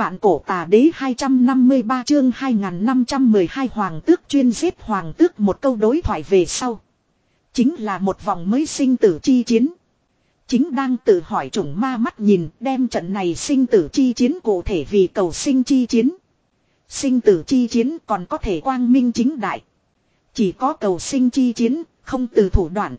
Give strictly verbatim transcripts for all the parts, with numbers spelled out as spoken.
Vạn cổ tà đế hai trăm năm mươi ba chương hai nghìn năm trăm mười hai hoàng tước chuyên giết hoàng tước, một câu đối thoại về sau. Chính là một vòng mới sinh tử chi chiến. Chính đang tự hỏi chủng ma mắt nhìn đem trận này sinh tử chi chiến cụ thể vì cầu sinh chi chiến. Sinh tử chi chiến còn có thể quang minh chính đại. Chỉ có cầu sinh chi chiến, không từ thủ đoạn.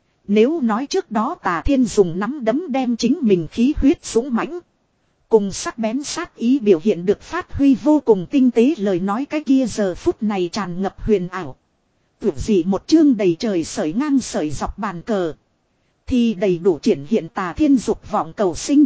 Nếu nói trước đó Tà Thiên dùng nắm đấm đem chính mình khí huyết dũng mãnh, cùng sắc bén sát ý biểu hiện được phát huy vô cùng tinh tế, lời nói cái kia giờ phút này tràn ngập huyền ảo. Tưởng gì một chương đầy trời sởi ngang sởi dọc bàn cờ, thì đầy đủ triển hiện Tà Thiên dục vọng cầu sinh.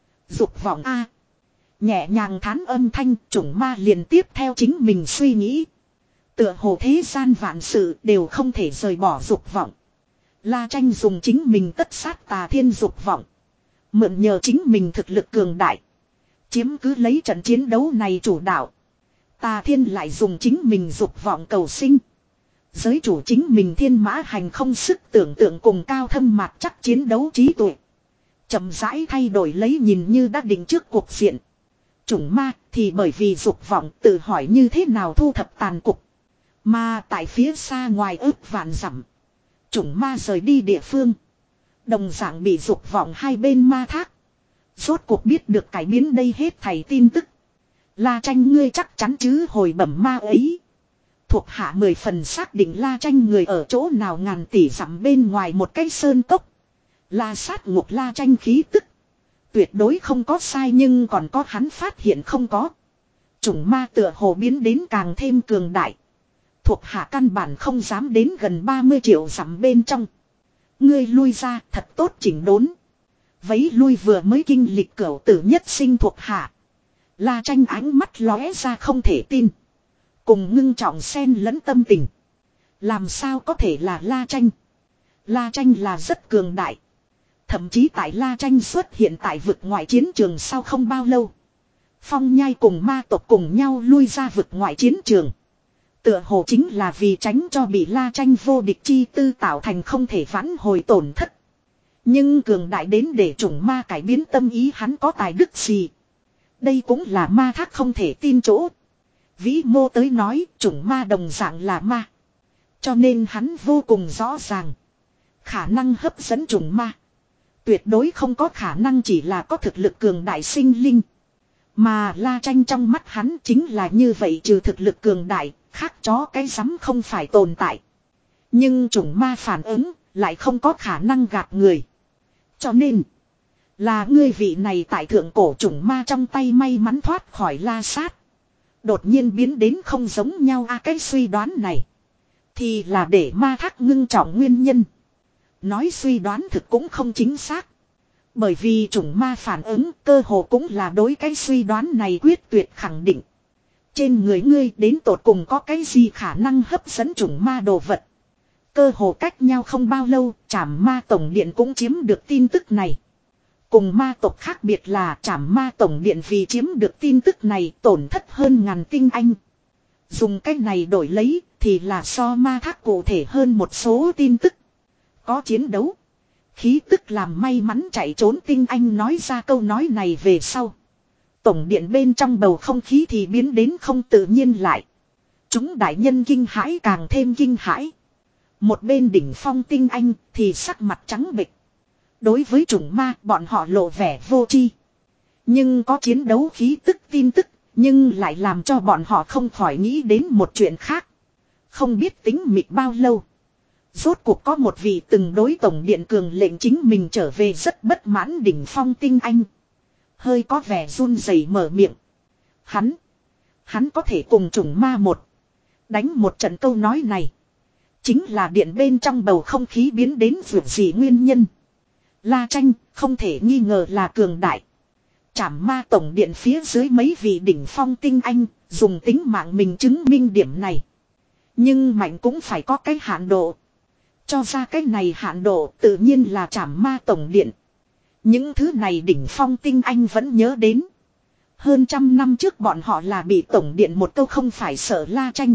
Dục vọng A. Nhẹ nhàng thán âm thanh, chủng ma liền tiếp theo chính mình suy nghĩ. Tựa hồ thế gian vạn sự đều không thể rời bỏ dục vọng. La Tranh dùng chính mình tất sát Tà Thiên dục vọng, mượn nhờ chính mình thực lực cường đại, chiếm cứ lấy trận chiến đấu này chủ đạo. Tà Thiên lại dùng chính mình dục vọng cầu sinh. Giới chủ chính mình thiên mã hành không sức tưởng tượng cùng cao thâm mạt chắc chiến đấu trí tuệ, chậm rãi thay đổi lấy nhìn như đã định trước cuộc diện. Chủng ma thì bởi vì dục vọng tự hỏi như thế nào thu thập tàn cục. Mà tại phía xa ngoài ước vạn dặm, chủng ma rời đi địa phương, đồng dạng bị dục vọng hai bên ma thác. Rốt cuộc biết được cải biến đây hết thảy tin tức. La Tranh ngươi chắc chắn chứ, hồi bẩm ma ấy. Thuộc hạ mười phần xác định La Tranh người ở chỗ nào, ngàn tỷ dặm bên ngoài một cái sơn cốc. La sát ngục La Tranh khí tức tuyệt đối không có sai, nhưng còn có hắn phát hiện không có. Chủng ma tựa hồ biến đến càng thêm cường đại. Thuộc hạ căn bản không dám đến gần ba mươi triệu dặm bên trong. Ngươi lui ra thật tốt chỉnh đốn. Vấy lui vừa mới kinh lịch cửu tử nhất sinh thuộc hạ. La Tranh ánh mắt lóe ra không thể tin, cùng ngưng trọng xen lẫn tâm tình. Làm sao có thể là La Tranh? La Tranh là rất cường đại. Thậm chí tại La Tranh xuất hiện tại vực ngoại chiến trường sau không bao lâu, Phong Nhai cùng ma tộc cùng nhau lui ra vực ngoại chiến trường. Tựa hồ chính là vì tránh cho bị La Tranh vô địch chi tư tạo thành không thể vãn hồi tổn thất. Nhưng cường đại đến để chủng ma cải biến tâm ý, hắn có tài đức gì? Đây cũng là ma thác không thể tin chỗ. Vĩ Mô tới nói chủng ma đồng dạng là ma, cho nên hắn vô cùng rõ ràng khả năng hấp dẫn chủng ma tuyệt đối không có khả năng chỉ là có thực lực cường đại sinh linh. Mà La Tranh trong mắt hắn chính là như vậy, trừ thực lực cường đại, khác chó cái rắm không phải tồn tại. Nhưng chủng ma phản ứng lại không có khả năng gạt người. Cho nên là ngươi vị này tại thượng cổ chủng ma trong tay may mắn thoát khỏi La sát, đột nhiên biến đến không giống nhau. a à, cái suy đoán này thì là để ma thác ngưng trọng nguyên nhân. Nói suy đoán thực cũng không chính xác, bởi vì chủng ma phản ứng cơ hồ cũng là đối cái suy đoán này quyết tuyệt khẳng định. Trên người ngươi đến tột cùng có cái gì khả năng hấp dẫn chủng ma đồ vật? Cơ hồ cách nhau không bao lâu, Trảm Ma Tổng Điện cũng chiếm được tin tức này. Cùng ma tộc khác biệt là Trảm Ma Tổng Điện vì chiếm được tin tức này tổn thất hơn ngàn tinh anh. Dùng cách này đổi lấy thì là so ma thác cụ thể hơn một số tin tức. Có chiến đấu, khí tức làm may mắn chạy trốn tinh anh nói ra câu nói này về sau, tổng điện bên trong bầu không khí thì biến đến không tự nhiên lại. Chúng đại nhân kinh hãi càng thêm kinh hãi. Một bên đỉnh phong tinh anh thì sắc mặt trắng bệch. Đối với chủng ma bọn họ lộ vẻ vô tri. Nhưng có chiến đấu khí tức tin tức, nhưng lại làm cho bọn họ không khỏi nghĩ đến một chuyện khác. Không biết tính mịt bao lâu, rốt cuộc có một vị từng đối tổng điện cường lệnh chính mình trở về rất bất mãn đỉnh phong tinh anh. Hơi có vẻ run rẩy mở miệng. Hắn, hắn có thể cùng chủng ma một đánh một trận, câu nói này chính là điện bên trong bầu không khí biến đến vượt gì nguyên nhân. La Tranh không thể nghi ngờ là cường đại. Trảm Ma Tổng Điện phía dưới mấy vị đỉnh phong tinh anh dùng tính mạng mình chứng minh điểm này. Nhưng mạnh cũng phải có cái hạn độ. Cho ra cái này hạn độ tự nhiên là Trảm Ma Tổng Điện. Những thứ này đỉnh phong tinh anh vẫn nhớ đến. Hơn trăm năm trước bọn họ là bị Tổng Điện một câu không phải sợ La Tranh,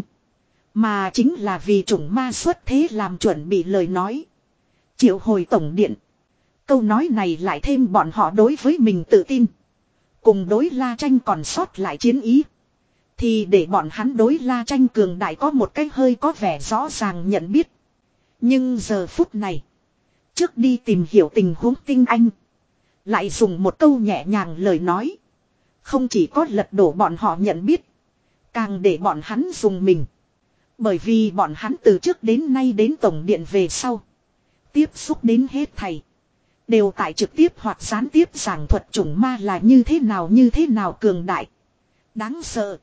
mà chính là vì chủng ma xuất thế làm chuẩn bị lời nói. Triệu hồi Tổng Điện. Câu nói này lại thêm bọn họ đối với mình tự tin, Cùng đối La Tranh còn sót lại chiến ý. Thì để bọn hắn đối La Tranh cường đại có một cách hơi có vẻ rõ ràng nhận biết. Nhưng giờ phút này. Trước đi tìm hiểu tình huống Tinh Anh. Lại dùng một câu nhẹ nhàng lời nói. Không chỉ có lật đổ bọn họ nhận biết. Càng để bọn hắn dùng mình. Bởi vì bọn hắn từ trước đến nay đến Tổng Điện về sau. Tiếp xúc đến hết thầy. Đều tại trực tiếp hoặc gián tiếp giảng thuật chủng ma là như thế nào như thế nào cường đại. Đáng sợ.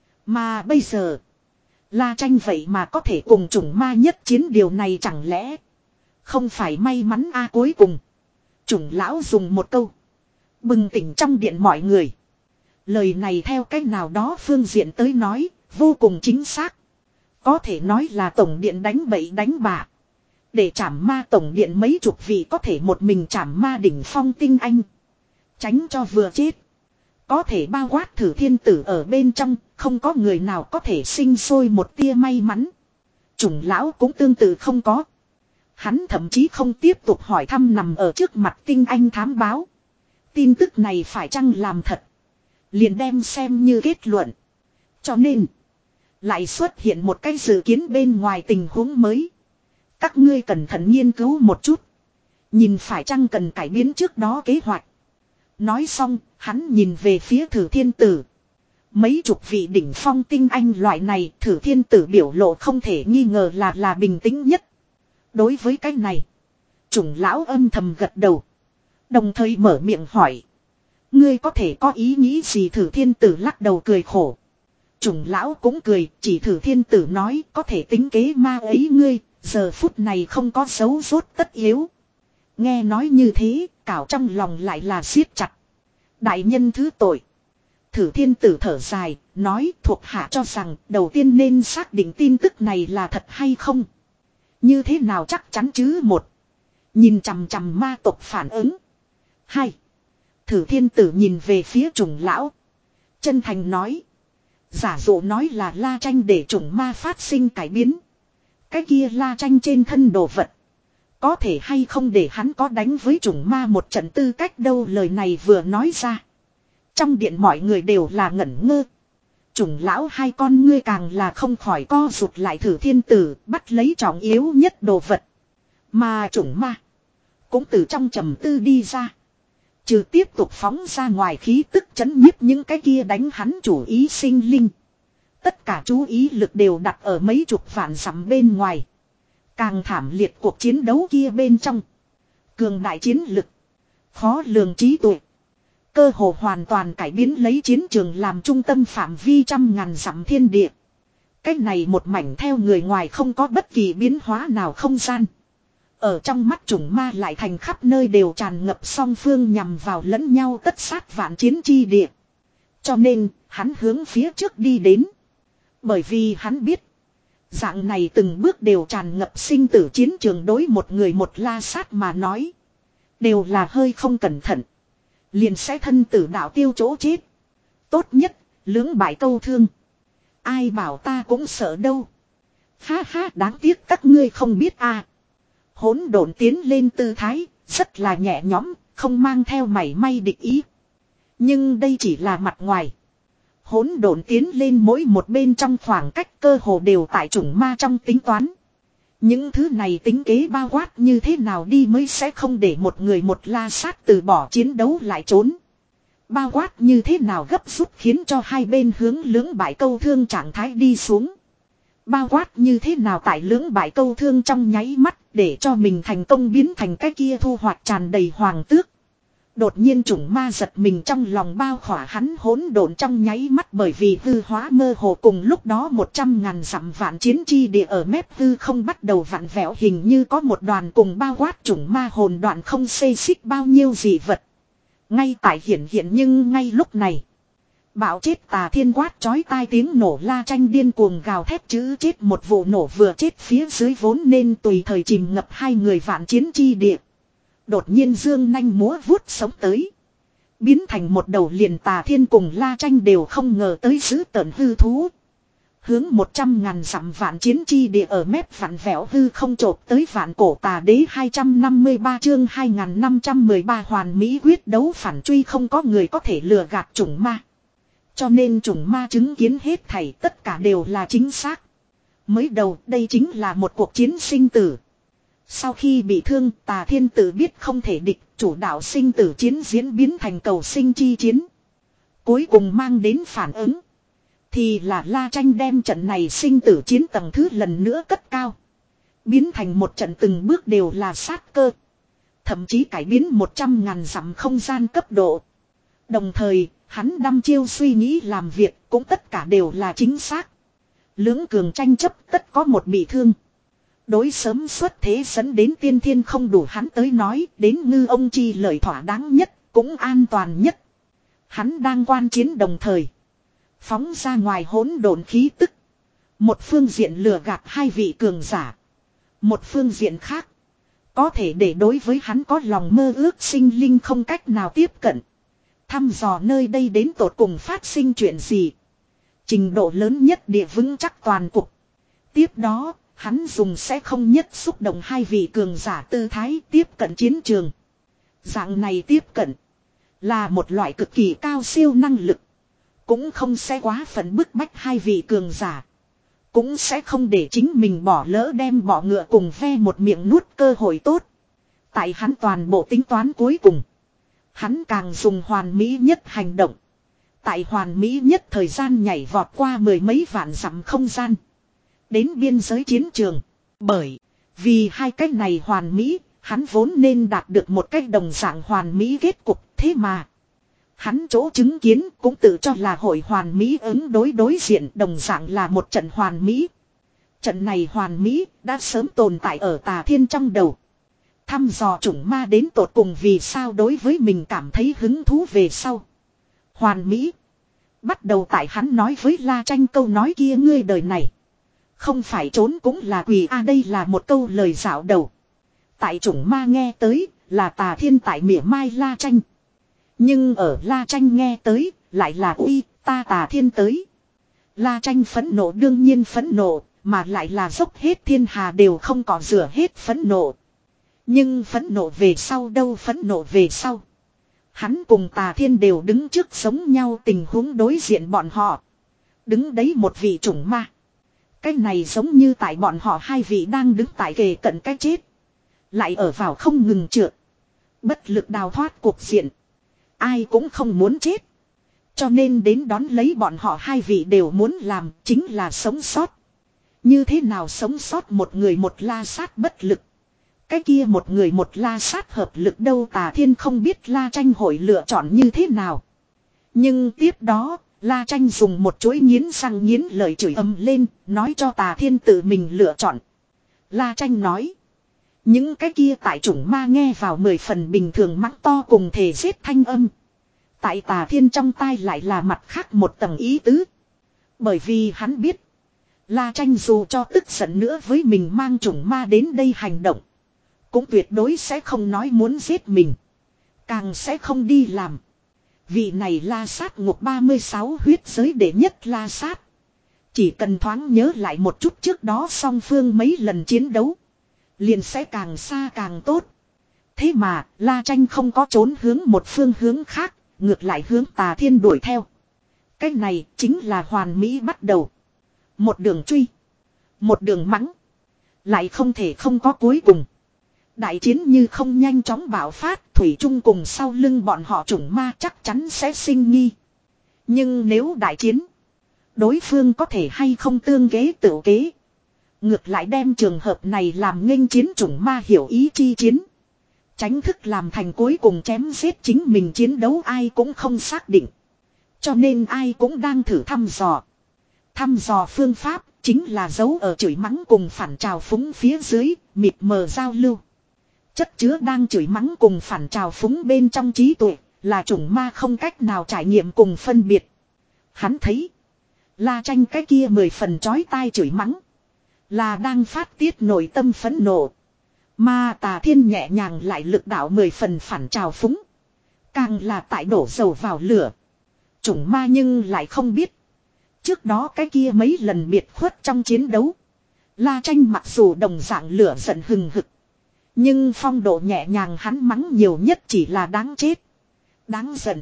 Mà bây giờ. La Tranh vậy mà có thể cùng chủng ma nhất chiến, điều này chẳng lẽ. Không phải may mắn a. Cuối cùng. Chủng lão dùng một câu. Bừng tỉnh trong điện mọi người. Lời này theo cách nào đó phương diện tới nói. Vô cùng chính xác. Có thể nói là Tổng Điện đánh bậy đánh bạ. Để trảm ma Tổng Điện mấy chục vị có thể một mình trảm ma đỉnh phong Tinh Anh. Tránh cho vừa chết. Có thể bao quát Thử Thiên Tử ở bên trong. Không có người nào có thể sinh sôi một tia may mắn. Chủng lão cũng tương tự không có. Hắn thậm chí không tiếp tục hỏi thăm nằm ở trước mặt Tinh Anh thám báo. Tin tức này phải chăng làm thật. Liền đem xem như kết luận. Cho nên. Lại xuất hiện một cái dự kiến bên ngoài tình huống mới. Các ngươi cẩn thận nghiên cứu một chút. Nhìn phải chăng cần cải biến trước đó kế hoạch. Nói xong, hắn nhìn về phía Thử Thiên Tử. Mấy chục vị đỉnh phong Tinh Anh loại này, Thử Thiên Tử biểu lộ không thể nghi ngờ là là bình tĩnh nhất. Đối với cái này, chủng lão âm thầm gật đầu. Đồng thời mở miệng hỏi. Ngươi có thể có ý nghĩ gì? Thử Thiên Tử lắc đầu cười khổ. Chủng lão cũng cười, chỉ Thử Thiên Tử nói có thể tính kế ma ấy ngươi, giờ phút này không có dấu rốt tất yếu. Nghe nói như thế, cảo trong lòng lại là siết chặt. Đại nhân thứ tội. Thử Thiên Tử thở dài, nói thuộc hạ cho rằng đầu tiên nên xác định tin tức này là thật hay không. Như thế nào chắc chắn chứ? Một. Nhìn chằm chằm ma tộc phản ứng. Hai. Thử Thiên Tử nhìn về phía chủng lão. Chân thành nói. Giả dụ nói là La Tranh để chủng ma phát sinh cải biến. Cái kia La Tranh trên thân đồ vật. Có thể hay không để hắn có đánh với chủng ma một trận tư cách đâu? Lời này vừa nói ra. Trong điện mọi người đều là ngẩn ngơ. Chủng lão hai con ngươi càng là không khỏi co rụt lại. Thử Thiên Tử bắt lấy trọng yếu nhất đồ vật. Mà chủng ma cũng từ trong trầm tư đi ra. Trừ tiếp tục phóng ra ngoài khí tức chấn nhiếp những cái kia đánh hắn chủ ý sinh linh. Tất cả chú ý lực đều đặt ở mấy chục vạn dặm bên ngoài. Càng thảm liệt cuộc chiến đấu kia bên trong. Cường đại chiến lực. Khó lường trí tuệ. Cơ hồ hoàn toàn cải biến lấy chiến trường làm trung tâm phạm vi trăm ngàn dặm thiên địa. Cách này một mảnh theo người ngoài không có bất kỳ biến hóa nào không gian. Ở trong mắt chủng ma lại thành khắp nơi đều tràn ngập song phương nhằm vào lẫn nhau tất sát vạn chiến chi địa. Cho nên, hắn hướng phía trước đi đến. Bởi vì hắn biết, dạng này từng bước đều tràn ngập sinh tử chiến trường đối một người một la sát mà nói. Đều là hơi không cẩn thận. Liền sẽ thân tử đạo tiêu chỗ chết. Tốt nhất, lưỡng bại câu thương. Ai bảo ta cũng sợ đâu. Ha ha, đáng tiếc các ngươi không biết à. Hỗn độn tiến lên tư thái, rất là nhẹ nhõm, không mang theo mảy may địch ý. Nhưng đây chỉ là mặt ngoài. Hỗn độn tiến lên mỗi một bên trong khoảng cách cơ hồ đều tại chủng ma trong tính toán. Những thứ này tính kế bao quát như thế nào đi mới sẽ không để một người một la sát từ bỏ chiến đấu lại trốn. Bao quát như thế nào gấp rút khiến cho hai bên hướng lưỡng bại câu thương trạng thái đi xuống. Bao quát như thế nào tại lưỡng bại câu thương trong nháy mắt để cho mình thành công biến thành cái kia thu hoạch tràn đầy hoàng tước. Đột nhiên chủng ma giật mình trong lòng bao khỏa hắn hỗn độn trong nháy mắt bởi vì hư hóa mơ hồ cùng lúc đó một trăm ngàn dặm vạn chiến chi địa ở mép hư không bắt đầu vặn vẹo hình như có một đoàn cùng bao quát chủng ma hồn đoạn không xê xích bao nhiêu dị vật. Ngay tại hiển hiện nhưng ngay lúc này. Bạo chết tà thiên quát chói tai tiếng nổ La Tranh điên cuồng gào thét chữ chết một vụ nổ vừa chết phía dưới vốn nên tùy thời chìm ngập hai người vạn chiến chi địa. Đột nhiên dương nanh múa vuốt sống tới. Biến thành một đầu liền tà thiên cùng La Tranh đều không ngờ tới giữ tợn hư thú. Hướng một trăm ngàn dặm vạn chiến chi địa ở mép vạn vẹo hư không chộp tới vạn cổ tà đế hai trăm năm mươi ba chương hai nghìn năm trăm mười ba hoàn mỹ quyết đấu phản truy không có người có thể lừa gạt chủng ma. Cho nên chủng ma chứng kiến hết thảy tất cả đều là chính xác. Mới đầu đây chính là một cuộc chiến sinh tử. Sau khi bị thương Tà Thiên tự biết không thể địch, chủ đạo sinh tử chiến diễn biến thành cầu sinh chi chiến. Cuối cùng mang đến phản ứng. Thì là La Tranh đem trận này sinh tử chiến tầng thứ lần nữa cất cao. Biến thành một trận từng bước đều là sát cơ. Thậm chí cải biến một trăm ngàn dặm không gian cấp độ. Đồng thời, hắn đăm chiêu suy nghĩ làm việc cũng tất cả đều là chính xác. Lưỡng cường tranh chấp tất có một bị thương. Đối sớm xuất thế dẫn đến tiên thiên không đủ hắn tới nói đến ngư ông chi lời thỏa đáng nhất, cũng an toàn nhất. Hắn đang quan chiến đồng thời. Phóng ra ngoài hỗn độn khí tức. Một phương diện lừa gạt hai vị cường giả. Một phương diện khác. Có thể để đối với hắn có lòng mơ ước sinh linh không cách nào tiếp cận. Thăm dò nơi đây đến tột cùng phát sinh chuyện gì. Trình độ lớn nhất địa vững chắc toàn cục. Tiếp đó, hắn dùng sẽ không nhất xúc động hai vị cường giả tư thái tiếp cận chiến trường. Dạng này tiếp cận. Là một loại cực kỳ cao siêu năng lực. Cũng không sẽ quá phận bức bách hai vị cường giả. Cũng sẽ không để chính mình bỏ lỡ đem bỏ ngựa cùng ve một miệng nuốt cơ hội tốt. Tại hắn toàn bộ tính toán cuối cùng. Hắn càng dùng hoàn mỹ nhất hành động. Tại hoàn mỹ nhất thời gian nhảy vọt qua mười mấy vạn dặm không gian. Đến biên giới chiến trường. Bởi vì hai cách này hoàn mỹ, hắn vốn nên đạt được một cách đồng dạng hoàn mỹ kết cục. Thế mà hắn chỗ chứng kiến cũng tự cho là hội hoàn mỹ ứng đối đối diện đồng dạng là một trận hoàn mỹ. Trận này hoàn mỹ đã sớm tồn tại ở Tà Thiên trong đầu. Thăm dò chủng ma đến tột cùng vì sao đối với mình cảm thấy hứng thú về sau. Hoàn mỹ. Bắt đầu tại hắn nói với La Tranh câu nói kia ngươi đời này. Không phải trốn cũng là quỳ a đây là một câu lời dạo đầu. Tại chủng ma nghe tới là Tà Thiên tại mỉa mai La Tranh. Nhưng ở La Tranh nghe tới, lại là uy, ta Tà Thiên tới. La Tranh phẫn nộ đương nhiên phẫn nộ, mà lại là dốc hết thiên hà đều không có rửa hết phẫn nộ. Nhưng phẫn nộ về sau đâu phẫn nộ về sau. Hắn cùng Tà Thiên đều đứng trước giống nhau tình huống đối diện bọn họ. Đứng đấy một vị chủng ma. Cái này giống như tại bọn họ hai vị đang đứng tại kề cận cái chết. Lại ở vào không ngừng trượt. Bất lực đào thoát cuộc diện. Ai cũng không muốn chết. Cho nên đến đón lấy bọn họ hai vị đều muốn làm chính là sống sót. Như thế nào sống sót một người một la sát bất lực. Cái kia một người một la sát hợp lực đâu Tà Thiên không biết La Tranh hội lựa chọn như thế nào. Nhưng tiếp đó, La Tranh dùng một chuỗi nghiến răng nghiến lời chửi ầm lên, nói cho Tà Thiên tự mình lựa chọn. La Tranh nói. Những cái kia tại chủng ma nghe vào mười phần bình thường mắng to cùng thể giết thanh âm. Tại Tà Thiên trong tai lại là mặt khác một tầng ý tứ. Bởi vì hắn biết. La Tranh dù cho tức giận nữa với mình mang chủng ma đến đây hành động. Cũng tuyệt đối sẽ không nói muốn giết mình. Càng sẽ không đi làm. Vị này La Sát ngục ba mươi sáu huyết giới đệ nhất La Sát. Chỉ cần thoáng nhớ lại một chút trước đó song phương mấy lần chiến đấu. Liền sẽ càng xa càng tốt. Thế mà La Tranh không có trốn hướng một phương hướng khác. Ngược lại hướng Tà Thiên đuổi theo. Cái này chính là hoàn mỹ bắt đầu. Một đường truy. Một đường mắng. Lại không thể không có cuối cùng. Đại chiến như không nhanh chóng bạo phát. Thủy chung cùng sau lưng bọn họ chủng ma chắc chắn sẽ sinh nghi. Nhưng nếu đại chiến. Đối phương có thể hay không tương kế tự kế. Ngược lại đem trường hợp này làm nghênh chiến chủng ma hiểu ý chi chiến. Tránh thức làm thành cuối cùng chém giết chính mình chiến đấu ai cũng không xác định. Cho nên ai cũng đang thử thăm dò. Thăm dò phương pháp chính là giấu ở chửi mắng cùng phản trào phúng phía dưới, mịt mờ giao lưu. Chất chứa đang chửi mắng cùng phản trào phúng bên trong trí tuệ, là chủng ma không cách nào trải nghiệm cùng phân biệt. Hắn thấy, La Tranh cái kia mười phần chói tai chửi mắng. Là đang phát tiết nội tâm phẫn nộ. Mà Tà Thiên nhẹ nhàng lại lực đạo mười phần phản trào phúng. Càng là tại đổ dầu vào lửa. Chủng ma nhưng lại không biết. Trước đó cái kia mấy lần biệt khuất trong chiến đấu. La Tranh mặc dù đồng dạng lửa giận hừng hực. Nhưng phong độ nhẹ nhàng hắn mắng nhiều nhất chỉ là đáng chết. Đáng giận.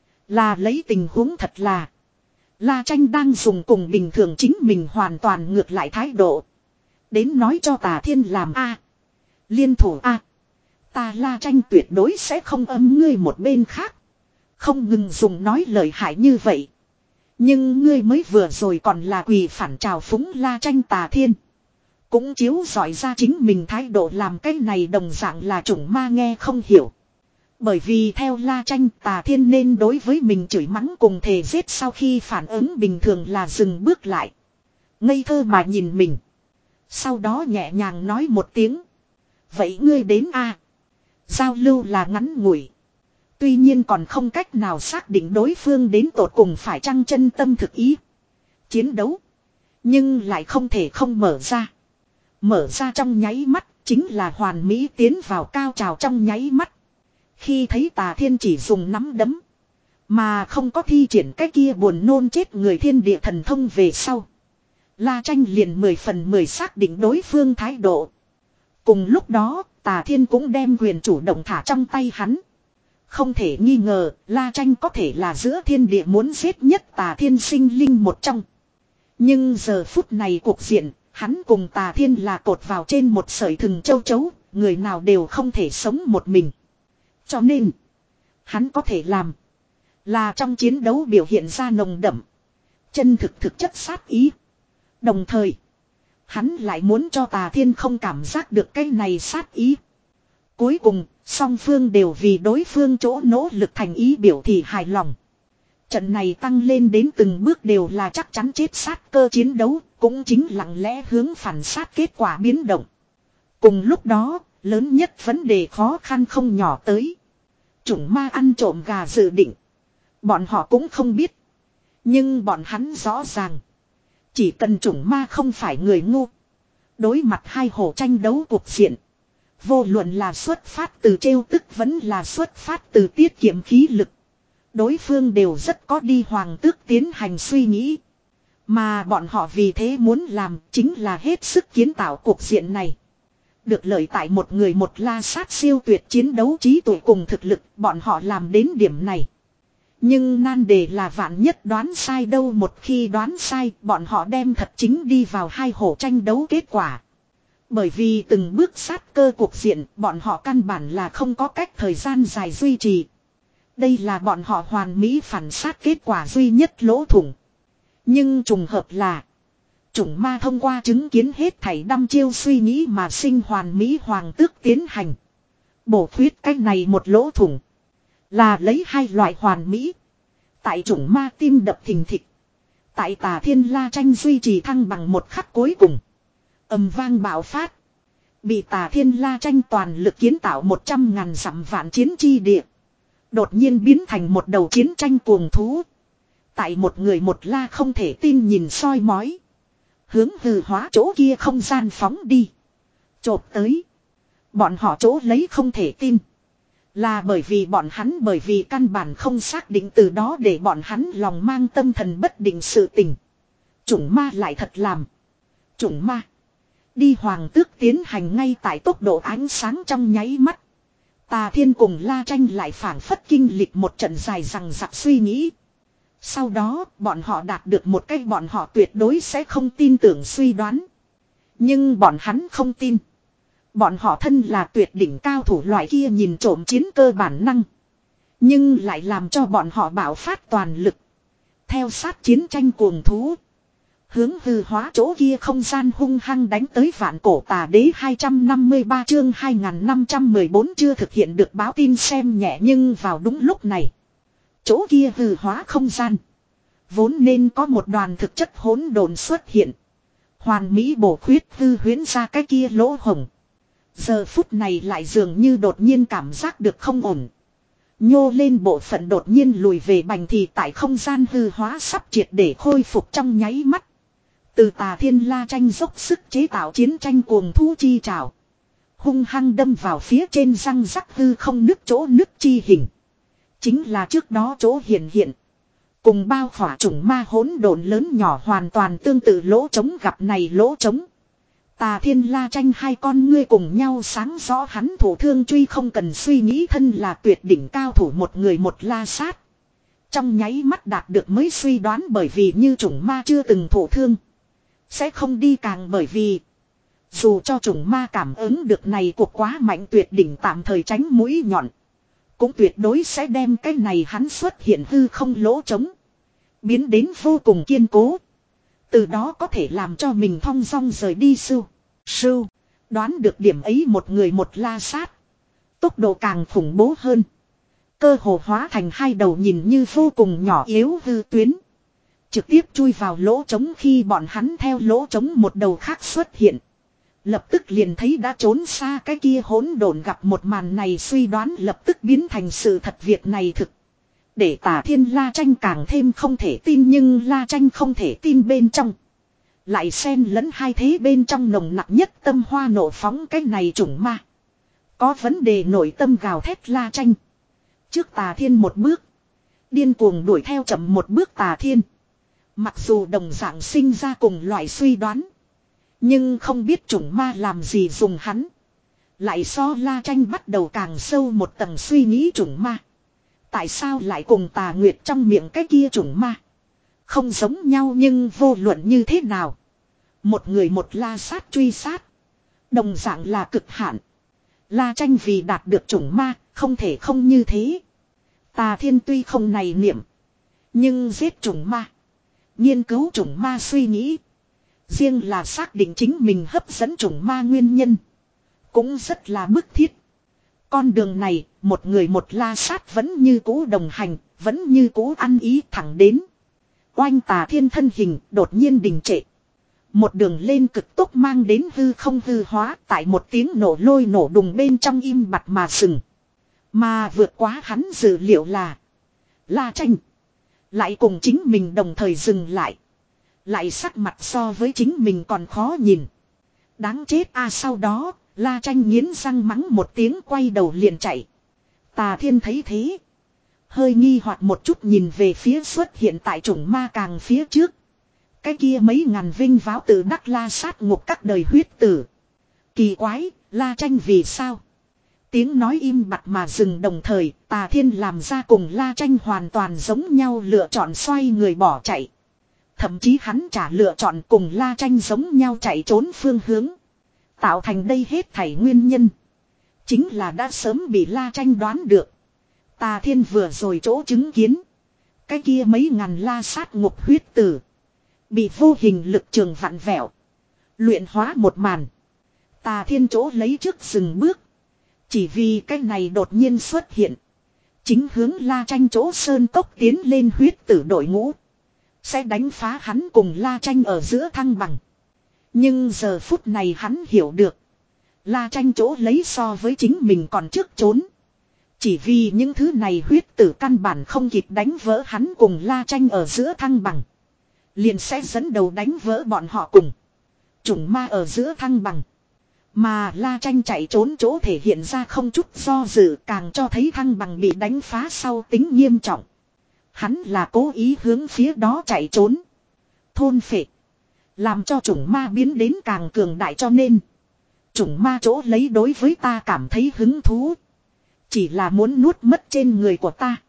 Là lấy tình huống thật là. La Tranh đang dùng cùng bình thường chính mình hoàn toàn ngược lại thái độ. Đến nói cho Tà Thiên làm A. Liên thủ A. Ta La Tranh tuyệt đối sẽ không âm ngươi một bên khác. Không ngừng dùng nói lời hại như vậy. Nhưng ngươi mới vừa rồi còn là quỳ phản trào phúng La Tranh Tà Thiên. Cũng chiếu dọi ra chính mình thái độ làm cái này đồng dạng là chủng ma nghe không hiểu. Bởi vì theo La Tranh Tà Thiên nên đối với mình chửi mắng cùng thề giết sau khi phản ứng bình thường là dừng bước lại. Ngây thơ mà nhìn mình. Sau đó nhẹ nhàng nói một tiếng. Vậy ngươi đến a? Giao lưu là ngắn ngủi. Tuy nhiên còn không cách nào xác định đối phương đến tột cùng phải chăng chân tâm thực ý. Chiến đấu. Nhưng lại không thể không mở ra. Mở ra trong nháy mắt chính là hoàn mỹ tiến vào cao trào trong nháy mắt. Khi thấy Tà Thiên chỉ dùng nắm đấm. Mà không có thi triển cái kia buồn nôn chết người thiên địa thần thông về sau. La Tranh liền mười phần mười xác định đối phương thái độ. Cùng lúc đó Tà Thiên cũng đem quyền chủ động thả trong tay hắn. Không thể nghi ngờ La Tranh có thể là giữa thiên địa muốn giết nhất Tà Thiên sinh linh một trong. Nhưng giờ phút này cuộc diện. Hắn cùng Tà Thiên là cột vào trên một sợi thừng châu chấu. Người nào đều không thể sống một mình. Cho nên. Hắn có thể làm. Là trong chiến đấu biểu hiện ra nồng đậm. Chân thực thực chất sát ý. Đồng thời. Hắn lại muốn cho Tà Thiên không cảm giác được cái này sát ý. Cuối cùng. Song phương đều vì đối phương chỗ nỗ lực thành ý biểu thị hài lòng. Trận này tăng lên đến từng bước đều là chắc chắn chết sát cơ chiến đấu. Cũng chính lặng lẽ hướng phản sát kết quả biến động. Cùng lúc đó, lớn nhất vấn đề khó khăn không nhỏ tới. Chủng ma ăn trộm gà dự định. Bọn họ cũng không biết. Nhưng bọn hắn rõ ràng. Chỉ cần chủng ma không phải người ngu. Đối mặt hai hổ tranh đấu cuộc diện. Vô luận là xuất phát từ trêu tức vẫn là xuất phát từ tiết kiệm khí lực. Đối phương đều rất có đi hoàng tước tiến hành suy nghĩ. Mà bọn họ vì thế muốn làm chính là hết sức kiến tạo cuộc diện này. Được lợi tại một người một la sát siêu tuyệt chiến đấu trí tuệ cùng thực lực bọn họ làm đến điểm này. Nhưng nan đề là vạn nhất đoán sai đâu một khi đoán sai bọn họ đem thật chính đi vào hai hổ tranh đấu kết quả. Bởi vì từng bước sát cơ cuộc diện bọn họ căn bản là không có cách thời gian dài duy trì. Đây là bọn họ hoàn mỹ phản sát kết quả duy nhất lỗ thủng. Nhưng trùng hợp là chủng ma thông qua chứng kiến hết thảy đăm chiêu suy nghĩ mà sinh hoàn mỹ hoàng tước tiến hành. Bổ khuyết cách này một lỗ thủng. Là lấy hai loại hoàn mỹ. Tại chủng ma tim đập thình thịch. Tại Tà Thiên La Tranh duy trì thăng bằng một khắc cuối cùng. Ầm vang bạo phát. Bị Tà Thiên La Tranh toàn lực kiến tạo một trăm ngàn dặm vạn chiến chi địa. Đột nhiên biến thành một đầu chiến tranh cuồng thú. Tại một người một la không thể tin nhìn soi mói. Hướng hư hóa chỗ kia không gian phóng đi. Chộp tới. Bọn họ chỗ lấy không thể tin. Là bởi vì bọn hắn bởi vì căn bản không xác định từ đó để bọn hắn lòng mang tâm thần bất định sự tình. Chủng ma lại thật làm. Chủng ma. Đi hoàng tước tiến hành ngay tại tốc độ ánh sáng trong nháy mắt. Tà Thiên cùng La Tranh lại phảng phất kinh lịch một trận dài rằng rặc suy nghĩ. Sau đó bọn họ đạt được một cách bọn họ tuyệt đối sẽ không tin tưởng suy đoán. Nhưng bọn hắn không tin. Bọn họ thân là tuyệt đỉnh cao thủ loại kia nhìn trộm chiến cơ bản năng. Nhưng lại làm cho bọn họ bạo phát toàn lực. Theo sát chiến tranh cuồng thú. Hướng hư hóa chỗ kia không gian hung hăng đánh tới vạn cổ tà đế hai trăm năm mươi ba chương hai nghìn năm trăm mười bốn chưa thực hiện được báo tin xem nhẹ nhưng vào đúng lúc này. Chỗ kia hư hóa không gian. Vốn nên có một đoàn thực chất hỗn độn xuất hiện. Hoàn mỹ bổ khuyết hư huyễn ra cái kia lỗ hồng. Giờ phút này lại dường như đột nhiên cảm giác được không ổn. Nhô lên bộ phận đột nhiên lùi về bành thì tại không gian hư hóa sắp triệt để khôi phục trong nháy mắt. Từ Tà Thiên La Tranh dốc sức chế tạo chiến tranh cuồng thú chi trào. Hung hăng đâm vào phía trên răng rắc hư không nứt chỗ nứt chi hình. Chính là trước đó chỗ hiện hiện. Cùng bao khỏa chủng ma hỗn độn lớn nhỏ hoàn toàn tương tự lỗ trống gặp này lỗ trống. Tà Thiên La Tranh hai con ngươi cùng nhau sáng rõ hắn thủ thương truy không cần suy nghĩ thân là tuyệt đỉnh cao thủ một người một la sát. Trong nháy mắt đạt được mới suy đoán bởi vì như chủng ma chưa từng thủ thương. Sẽ không đi càng bởi vì. Dù cho chủng ma cảm ứng được này cuộc quá mạnh tuyệt đỉnh tạm thời tránh mũi nhọn. Cũng tuyệt đối sẽ đem cái này hắn xuất hiện hư không lỗ trống. Biến đến vô cùng kiên cố. Từ đó có thể làm cho mình thong dong rời đi sưu. Sưu. Đoán được điểm ấy một người một la sát. Tốc độ càng khủng bố hơn. Cơ hồ hóa thành hai đầu nhìn như vô cùng nhỏ yếu hư tuyến. Trực tiếp chui vào lỗ trống khi bọn hắn theo lỗ trống một đầu khác xuất hiện. Lập tức liền thấy đã trốn xa cái kia hỗn độn gặp một màn này suy đoán lập tức biến thành sự thật việc này thực. Để Tà Thiên La Tranh càng thêm không thể tin nhưng La Tranh không thể tin bên trong. Lại xen lẫn hai thế bên trong nồng nặng nhất tâm hoa nổ phóng cái này chủng ma. Có vấn đề nội tâm gào thét La Tranh. Trước Tà Thiên một bước. Điên cuồng đuổi theo chậm một bước Tà Thiên. Mặc dù đồng dạng sinh ra cùng loại suy đoán. Nhưng không biết chủng ma làm gì dùng hắn. Lại so La Tranh bắt đầu càng sâu một tầng suy nghĩ chủng ma. Tại sao lại cùng Tà Nguyệt trong miệng cái kia chủng ma. Không giống nhau nhưng vô luận như thế nào. Một người một la sát truy sát. Đồng dạng là cực hạn. La Tranh vì đạt được chủng ma không thể không như thế. Tà Thiên tuy không này niệm. Nhưng giết chủng ma. Nghiên cứu chủng ma suy nghĩ. Riêng là xác định chính mình hấp dẫn chủng ma nguyên nhân. Cũng rất là bức thiết. Con đường này, một người một la sát vẫn như cũ đồng hành, vẫn như cũ ăn ý thẳng đến. Oanh Tà Thiên thân hình đột nhiên đình trệ. Một đường lên cực tốc mang đến hư không hư hóa tại một tiếng nổ lôi nổ đùng bên trong im bặt mà sừng. Mà vượt quá hắn dự liệu là La Tranh lại cùng chính mình đồng thời dừng lại. Lại sắc mặt so với chính mình còn khó nhìn. Đáng chết a sau đó, La Tranh nghiến răng mắng một tiếng quay đầu liền chạy. Tà Thiên thấy thế. Hơi nghi hoặc một chút nhìn về phía xuất hiện tại chủng ma càng phía trước. Cái kia mấy ngàn vinh váo từ đắc la sát ngục các đời huyết tử. Kỳ quái, La Tranh vì sao? Tiếng nói im bặt mà dừng đồng thời, Tà Thiên làm ra cùng La Tranh hoàn toàn giống nhau lựa chọn xoay người bỏ chạy. Thậm chí hắn trả lựa chọn cùng La Tranh giống nhau chạy trốn phương hướng. Tạo thành đây hết thảy nguyên nhân. Chính là đã sớm bị La Tranh đoán được. Tà Thiên vừa rồi chỗ chứng kiến. Cái kia mấy ngàn la sát ngục huyết tử. Bị vô hình lực trường vặn vẹo. Luyện hóa một màn. Tà Thiên chỗ lấy trước dừng bước. Chỉ vì cái này đột nhiên xuất hiện. Chính hướng La Tranh chỗ sơn cốc tiến lên huyết tử đội ngũ. Sẽ đánh phá hắn cùng La Tranh ở giữa thăng bằng. Nhưng giờ phút này hắn hiểu được. La Tranh chỗ lấy so với chính mình còn trước trốn. Chỉ vì những thứ này huyết tử căn bản không kịp đánh vỡ hắn cùng La Tranh ở giữa thăng bằng. Liền sẽ dẫn đầu đánh vỡ bọn họ cùng. Chủng ma ở giữa thăng bằng. Mà La Tranh chạy trốn chỗ thể hiện ra không chút do dự càng cho thấy thăng bằng bị đánh phá sau tính nghiêm trọng. Hắn là cố ý hướng phía đó chạy trốn. Thôn phệ. Làm cho chủng ma biến đến càng cường đại cho nên. Chủng ma chỗ lấy đối với ta cảm thấy hứng thú. Chỉ là muốn nuốt mất trên người của ta.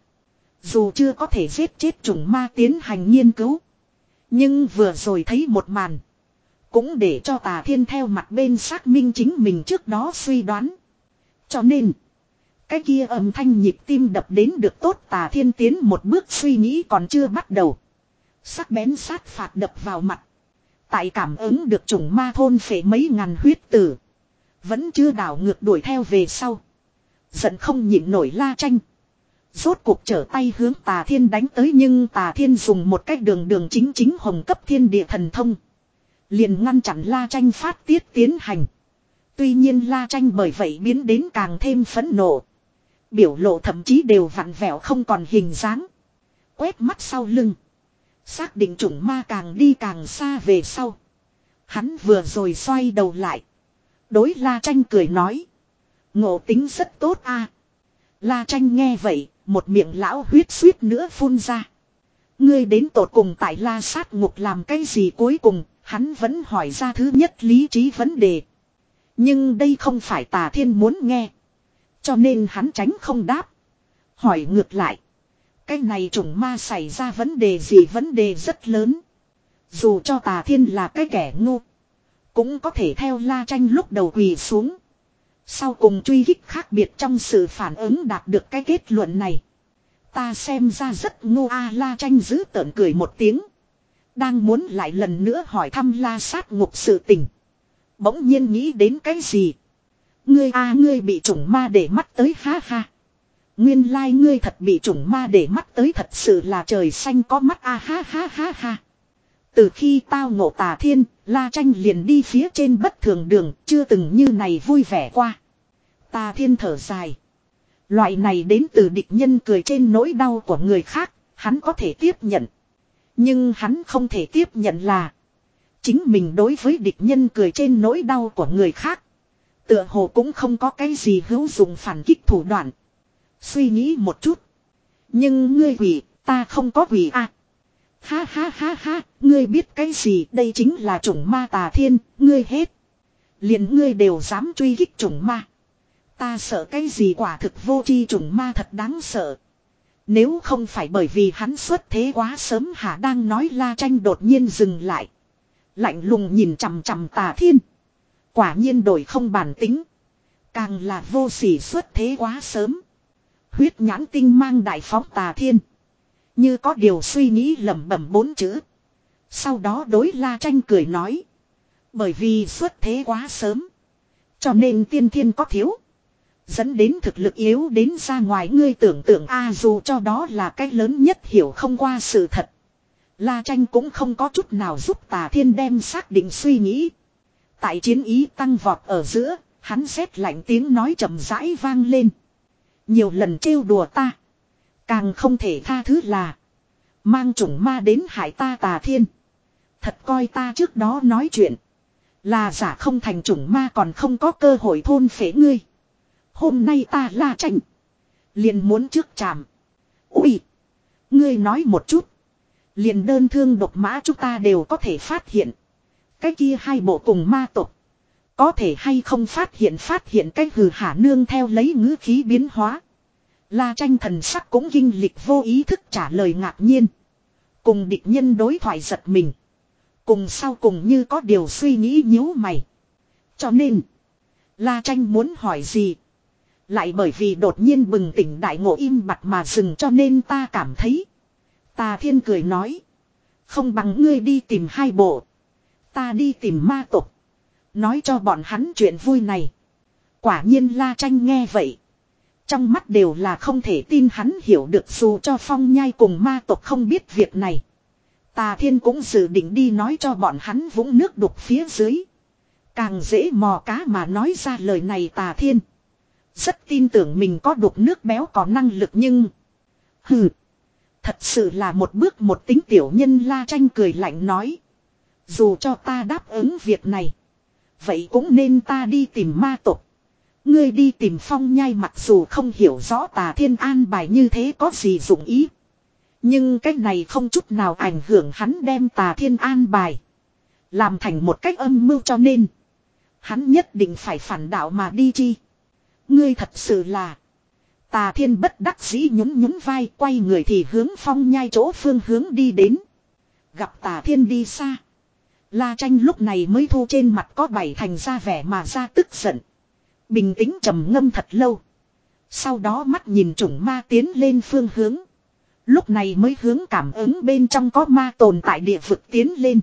Dù chưa có thể giết chết chủng ma tiến hành nghiên cứu. Nhưng vừa rồi thấy một màn. Cũng để cho Tà Thiên theo mặt bên xác minh chính mình trước đó suy đoán. Cho nên. Cái kia âm thanh nhịp tim đập đến được tốt Tà Thiên tiến một bước suy nghĩ còn chưa bắt đầu. Sắc bén sát phạt đập vào mặt. Tại cảm ứng được chủng ma thôn phệ mấy ngàn huyết tử. Vẫn chưa đảo ngược đuổi theo về sau. Giận không nhịn nổi La Tranh. Rốt cuộc trở tay hướng Tà Thiên đánh tới nhưng Tà Thiên dùng một cách đường đường chính chính hồng cấp thiên địa thần thông. Liền ngăn chặn La Tranh phát tiết tiến hành. Tuy nhiên La Tranh bởi vậy biến đến càng thêm phẫn nộ. Biểu lộ thậm chí đều vặn vẹo không còn hình dáng. Quét mắt sau lưng. Xác định chủng ma càng đi càng xa về sau. Hắn vừa rồi xoay đầu lại. Đối La Tranh cười nói. Ngộ tính rất tốt a. La Tranh nghe vậy, một miệng lão huyết suýt nữa phun ra. Ngươi đến tột cùng tại La Sát Ngục làm cái gì cuối cùng, hắn vẫn hỏi ra thứ nhất lý trí vấn đề. Nhưng đây không phải Tà Thiên muốn nghe. Cho nên hắn tránh không đáp. Hỏi ngược lại. Cái này chủng ma xảy ra vấn đề gì, vấn đề rất lớn. Dù cho Tà Thiên là cái kẻ ngu. Cũng có thể theo La Tranh lúc đầu quỳ xuống. Sau cùng truy kích khác biệt trong sự phản ứng đạt được cái kết luận này. Ta xem ra rất ngu a. La Tranh giữ tợn cười một tiếng. Đang muốn lại lần nữa hỏi thăm La Sát Ngục sự tình. Bỗng nhiên nghĩ đến cái gì. Ngươi a ngươi bị chủng ma để mắt tới ha ha. Nguyên lai like ngươi thật bị chủng ma để mắt tới, thật sự là trời xanh có mắt a ha ha ha ha. Từ khi tao ngộ Tà Thiên, La Tranh liền đi phía trên bất thường đường, chưa từng như này vui vẻ qua. Tà Thiên thở dài. Loại này đến từ địch nhân cười trên nỗi đau của người khác, hắn có thể tiếp nhận. Nhưng hắn không thể tiếp nhận là chính mình đối với địch nhân cười trên nỗi đau của người khác. Tựa hồ cũng không có cái gì hữu dụng phản kích thủ đoạn. Suy nghĩ một chút. Nhưng ngươi quỷ, ta không có quỷ à. Ha ha ha ha, ngươi biết cái gì, đây chính là chủng ma Tà Thiên, ngươi hết. Liền ngươi đều dám truy kích chủng ma. Ta sợ cái gì, quả thực vô tri, chủng ma thật đáng sợ. Nếu không phải bởi vì hắn xuất thế quá sớm hả, đang nói La Tranh đột nhiên dừng lại. Lạnh lùng nhìn chằm chằm Tà Thiên. Quả nhiên đổi không bản tính. Càng là vô sỉ, xuất thế quá sớm. Huyết nhãn tinh mang đại phóng Tà Thiên. Như có điều suy nghĩ lẩm bẩm bốn chữ. Sau đó đối La Tranh cười nói. Bởi vì xuất thế quá sớm. Cho nên tiên thiên có thiếu. Dẫn đến thực lực yếu đến ra ngoài ngươi tưởng tượng a. Dù cho đó là cái lớn nhất hiểu không qua sự thật. La Tranh cũng không có chút nào giúp Tà Thiên đem xác định suy nghĩ. Tại chiến ý tăng vọt ở giữa, hắn rét lạnh tiếng nói chậm rãi vang lên. Nhiều lần trêu đùa ta. Càng không thể tha thứ là mang chủng ma đến hại ta Tà Thiên. Thật coi ta trước đó nói chuyện là giả không thành chủng ma, còn không có cơ hội thôn phế ngươi. Hôm nay ta La Tranh liền muốn trước chạm. Ui, ngươi nói một chút. Liền đơn thương độc mã chúng ta đều có thể phát hiện. Cái kia hai bộ cùng ma tộc có thể hay không phát hiện phát hiện cái hừ hả nương theo lấy ngữ khí biến hóa. La Tranh thần sắc cũng kinh lịch vô ý thức trả lời ngạc nhiên. Cùng địch nhân đối thoại giật mình. Cùng sau cùng như có điều suy nghĩ nhíu mày. Cho nên La Tranh muốn hỏi gì lại bởi vì đột nhiên bừng tỉnh đại ngộ im bặt mà dừng, cho nên ta cảm thấy. Tà Thiên cười nói. Không bằng ngươi đi tìm hai bộ. Ta đi tìm ma tộc. Nói cho bọn hắn chuyện vui này. Quả nhiên La Tranh nghe vậy. Trong mắt đều là không thể tin, hắn hiểu được dù cho Phong Nhai cùng ma tộc không biết việc này. Tà Thiên cũng dự định đi nói cho bọn hắn vũng nước đục phía dưới. Càng dễ mò cá mà nói ra lời này Tà Thiên. Rất tin tưởng mình có đục nước béo có năng lực nhưng. Hừ. Thật sự là một bước một tính tiểu nhân. La Tranh cười lạnh nói. Dù cho ta đáp ứng việc này. Vậy cũng nên ta đi tìm ma tộc. Ngươi đi tìm Phong Nhai, mặc dù không hiểu rõ Tà Thiên an bài như thế có gì dụng ý. Nhưng cách này không chút nào ảnh hưởng hắn đem Tà Thiên an bài làm thành một cách âm mưu, cho nên hắn nhất định phải phản đạo mà đi chi. Ngươi thật sự là. Tà Thiên bất đắc dĩ nhún nhún vai, quay người thì hướng Phong Nhai chỗ phương hướng đi đến. Gặp Tà Thiên đi xa, La Tranh lúc này mới thu trên mặt có bảy thành ra vẻ mà ra tức giận. Bình tĩnh trầm ngâm thật lâu. Sau đó mắt nhìn chủng ma tiến lên phương hướng. Lúc này mới hướng cảm ứng bên trong có ma tồn tại địa vực tiến lên.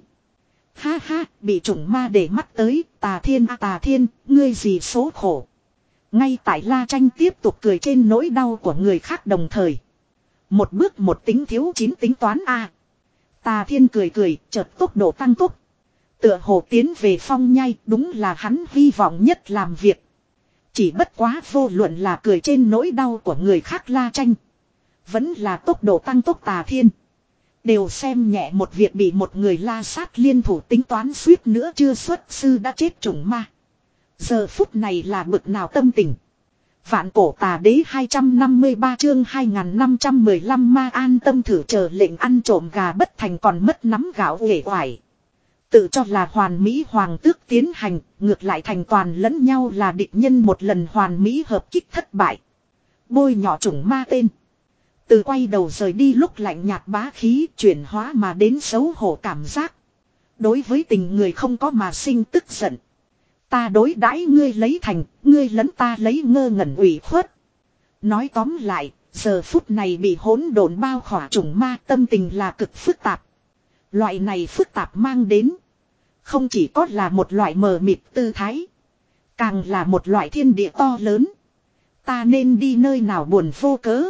Ha ha, bị chủng ma để mắt tới, Tà Thiên a Tà Thiên, ngươi gì số khổ. Ngay tại La Tranh tiếp tục cười trên nỗi đau của người khác đồng thời. Một bước một tính thiếu chín tính toán a. Tà Thiên cười cười, chợt tốc độ tăng tốc. Tựa hồ tiến về Phong Nhai, đúng là hắn hy vọng nhất làm việc. Chỉ bất quá vô luận là cười trên nỗi đau của người khác La Tranh, vẫn là tốc độ tăng tốc Tà Thiên, đều xem nhẹ một việc bị một người la sát liên thủ tính toán suýt nữa chưa xuất sư đã chết chủng ma. Giờ phút này là bực nào tâm tình. Vạn cổ tà đế hai trăm năm mươi ba chương hai nghìn năm trăm mười lăm ma an tâm thử chờ lệnh ăn trộm gà bất thành còn mất nắm gạo uể oải. Tự cho là hoàn mỹ hoàng tước tiến hành, ngược lại thành toàn lẫn nhau là địch nhân một lần hoàn mỹ hợp kích thất bại. Bôi nhỏ chủng ma tên. Từ quay đầu rời đi lúc lạnh nhạt bá khí chuyển hóa mà đến xấu hổ cảm giác. Đối với tình người không có mà sinh tức giận. Ta đối đãi ngươi lấy thành, ngươi lẫn ta lấy ngơ ngẩn ủy khuất. Nói tóm lại, giờ phút này bị hỗn độn bao khỏa chủng ma tâm tình là cực phức tạp. Loại này phức tạp mang đến. Không chỉ có là một loại mờ mịt tư thái. Càng là một loại thiên địa to lớn. Ta nên đi nơi nào buồn vô cớ.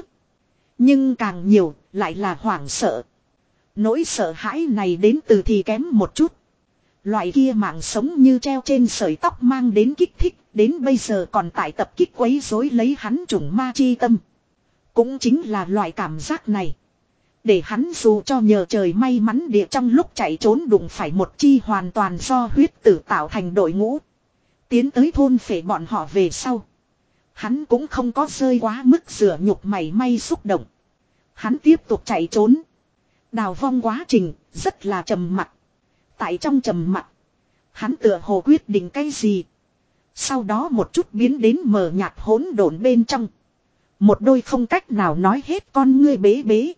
Nhưng càng nhiều, lại là hoảng sợ. Nỗi sợ hãi này đến từ thì kém một chút. Loại kia mạng sống như treo trên sợi tóc mang đến kích thích, đến bây giờ còn tại tập kích quấy rối lấy hắn chủng ma chi tâm. Cũng chính là loại cảm giác này. Để hắn dù cho nhờ trời may mắn địa trong lúc chạy trốn đụng phải một chi hoàn toàn do huyết tử tạo thành đội ngũ. Tiến tới thôn phệ bọn họ về sau. Hắn cũng không có rơi quá mức rửa nhục mày may xúc động. Hắn tiếp tục chạy trốn. Đào vong quá trình, rất là trầm mặc. Tại trong trầm mặc, hắn tựa hồ quyết định cái gì. Sau đó một chút biến đến mờ nhạt hỗn độn bên trong. Một đôi không cách nào nói hết con ngươi bế bế.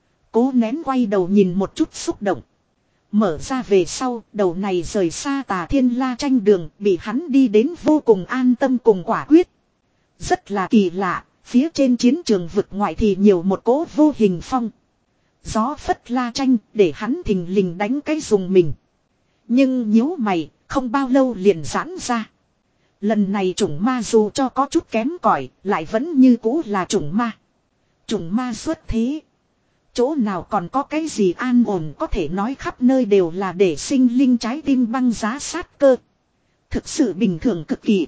Cố nén quay đầu nhìn một chút xúc động. Mở ra về sau, đầu này rời xa Tà Thiên La tranh đường, bị hắn đi đến vô cùng an tâm cùng quả quyết. Rất là kỳ lạ, phía trên chiến trường vực ngoại thì nhiều một cỗ vô hình phong. Gió phất la tranh, để hắn thình lình đánh cái dùng mình. Nhưng nhíu mày, không bao lâu liền giãn ra. Lần này chủng ma dù cho có chút kém cỏi, lại vẫn như cũ là chủng ma. Chủng ma xuất thế. Chỗ nào còn có cái gì an ổn có thể nói khắp nơi đều là để sinh linh trái tim băng giá sát cơ. Thực sự bình thường cực kỳ.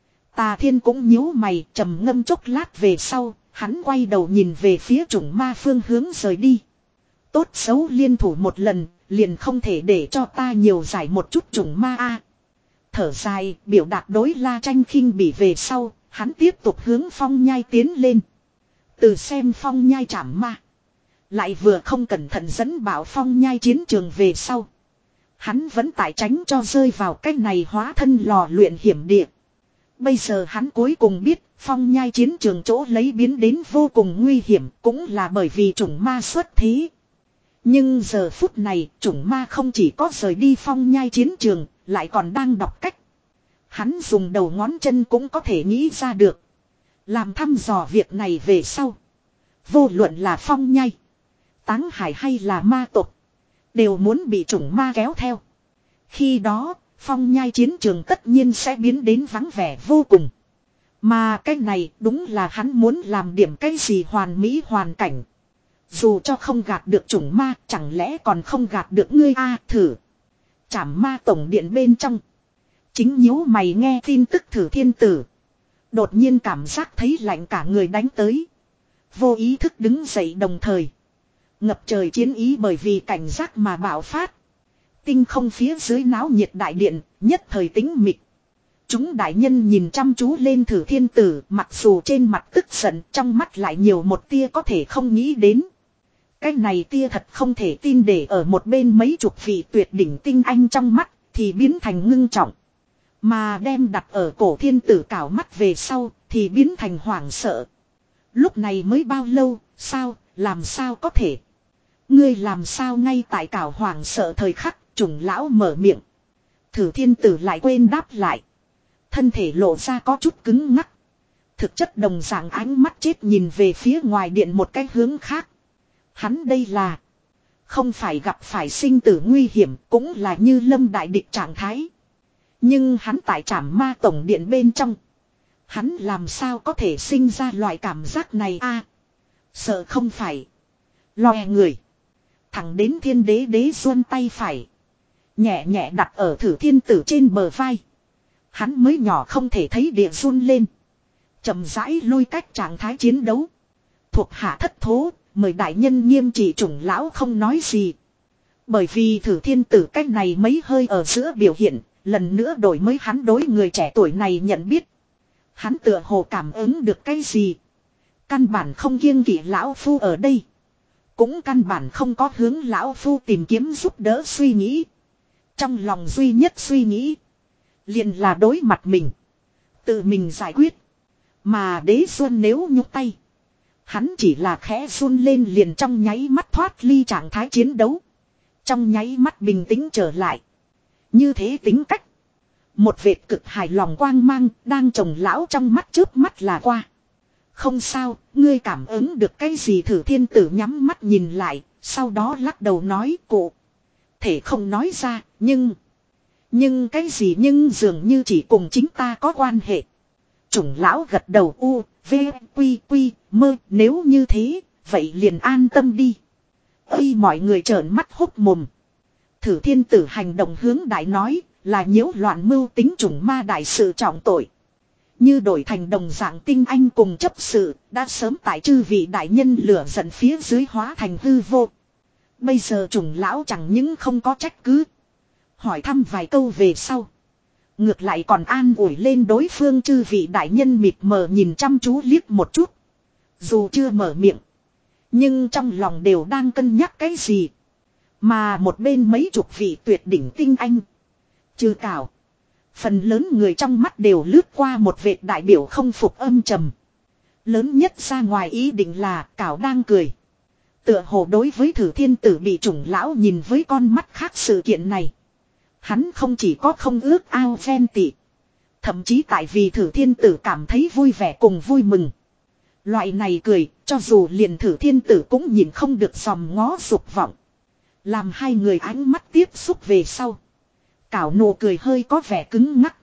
Tà Thiên cũng nhíu mày trầm ngâm chốc lát về sau, hắn quay đầu nhìn về phía chủng ma phương hướng rời đi. Tốt xấu liên thủ một lần, liền không thể để cho ta nhiều giải một chút chủng ma a. Thở dài, biểu đạt đối La Tranh khinh bỉ về sau, hắn tiếp tục hướng Phong Nhai tiến lên. Từ xem Phong Nhai chảm ma. Lại vừa không cẩn thận dẫn bảo Phong Nhai chiến trường về sau. Hắn vẫn tại tránh cho rơi vào cách này hóa thân lò luyện hiểm địa. Bây giờ hắn cuối cùng biết Phong Nhai chiến trường chỗ lấy biến đến vô cùng nguy hiểm cũng là bởi vì chủng ma xuất thế. Nhưng giờ phút này chủng ma không chỉ có rời đi Phong Nhai chiến trường, lại còn đang đọc cách. Hắn dùng đầu ngón chân cũng có thể nghĩ ra được. Làm thăm dò việc này về sau. Vô luận là Phong Nhai, Táng Hải hay là ma tộc, đều muốn bị chủng ma kéo theo. Khi đó, Phong Nhai chiến trường tất nhiên sẽ biến đến vắng vẻ vô cùng. Mà cái này đúng là hắn muốn làm điểm cái gì hoàn mỹ hoàn cảnh. Dù cho không gạt được chủng ma, chẳng lẽ còn không gạt được ngươi a thử. Trảm ma tổng điện bên trong. Chính nhíu mày nghe tin tức Thử Thiên Tử. Đột nhiên cảm giác thấy lạnh cả người đánh tới. Vô ý thức đứng dậy đồng thời. Ngập trời chiến ý bởi vì cảnh giác mà bạo phát. Tinh không phía dưới náo nhiệt đại điện, nhất thời tính mịch. Chúng đại nhân nhìn chăm chú lên Thử Thiên Tử, mặc dù trên mặt tức giận, trong mắt lại nhiều một tia có thể không nghĩ đến. Cái này tia thật không thể tin để ở một bên mấy chục vị tuyệt đỉnh tinh anh trong mắt, thì biến thành ngưng trọng. Mà đem đặt ở cổ thiên tử cảo mắt về sau, thì biến thành hoảng sợ. Lúc này mới bao lâu, sao, làm sao có thể? Ngươi làm sao ngay tại cảo hoảng sợ thời khắc, trùng lão mở miệng. Thử Thiên Tử lại quên đáp lại. Thân thể lộ ra có chút cứng ngắc. Thực chất đồng dạng ánh mắt chết nhìn về phía ngoài điện một cái hướng khác. Hắn đây là không phải gặp phải sinh tử nguy hiểm, cũng là như lâm đại địch trạng thái. Nhưng hắn tại trảm ma tổng điện bên trong, hắn làm sao có thể sinh ra loại cảm giác này a? À, sợ không phải loè người. Thẳng đến Thiên Đế đế xuân tay phải nhẹ nhẹ đặt ở Thử Thiên Tử trên bờ vai. Hắn mới nhỏ không thể thấy địa run lên. Chậm rãi lôi cách trạng thái chiến đấu. Thuộc hạ thất thố, mời đại nhân nghiêm trị chủng lão không nói gì. Bởi vì Thử Thiên Tử cách này mấy hơi ở giữa biểu hiện, lần nữa đổi mới hắn đối người trẻ tuổi này nhận biết. Hắn tựa hồ cảm ứng được cái gì. Căn bản không kiêng kỵ lão phu ở đây. Cũng căn bản không có hướng lão phu tìm kiếm giúp đỡ suy nghĩ. Trong lòng duy nhất suy nghĩ. Liền là đối mặt mình. Tự mình giải quyết. Mà Đế Xuân nếu nhúc tay. Hắn chỉ là khẽ run lên liền trong nháy mắt thoát ly trạng thái chiến đấu. Trong nháy mắt bình tĩnh trở lại. Như thế tính cách. Một vệt cực hài lòng quang mang đang trồng lão trong mắt chớp mắt là qua. Không sao, ngươi cảm ứng được cái gì Thử Thiên Tử nhắm mắt nhìn lại, sau đó lắc đầu nói cụ. Thể không nói ra, nhưng... Nhưng cái gì nhưng dường như chỉ cùng chính ta có quan hệ. Chủng lão gật đầu u, v, quy quy, mơ, nếu như thế, vậy liền an tâm đi. Ây mọi người trợn mắt hốc mồm. Thử Thiên Tử hành động hướng đại nói, là nhiễu loạn mưu tính chủng ma đại sự trọng tội. Như đổi thành đồng dạng tinh anh cùng chấp sự, đã sớm tại chư vị đại nhân lửa giận phía dưới hóa thành hư vô. Bây giờ chủng lão chẳng những không có trách cứ. Hỏi thăm vài câu về sau. Ngược lại còn an ủi lên đối phương chư vị đại nhân mịt mờ nhìn chăm chú liếc một chút. Dù chưa mở miệng. Nhưng trong lòng đều đang cân nhắc cái gì. Mà một bên mấy chục vị tuyệt đỉnh tinh anh. Trừ cảo. Phần lớn người trong mắt đều lướt qua một vệt đại biểu không phục âm trầm. Lớn nhất ra ngoài ý định là cảo đang cười. Tựa hồ đối với Thử Thiên Tử bị chủng lão nhìn với con mắt khác sự kiện này. Hắn không chỉ có không ước ao ghen tị. Thậm chí tại vì Thử Thiên Tử cảm thấy vui vẻ cùng vui mừng. Loại này cười, cho dù liền Thử Thiên Tử cũng nhìn không được dòm ngó dục vọng. Làm hai người ánh mắt tiếp xúc về sau. Cảo nụ cười hơi có vẻ cứng ngắc.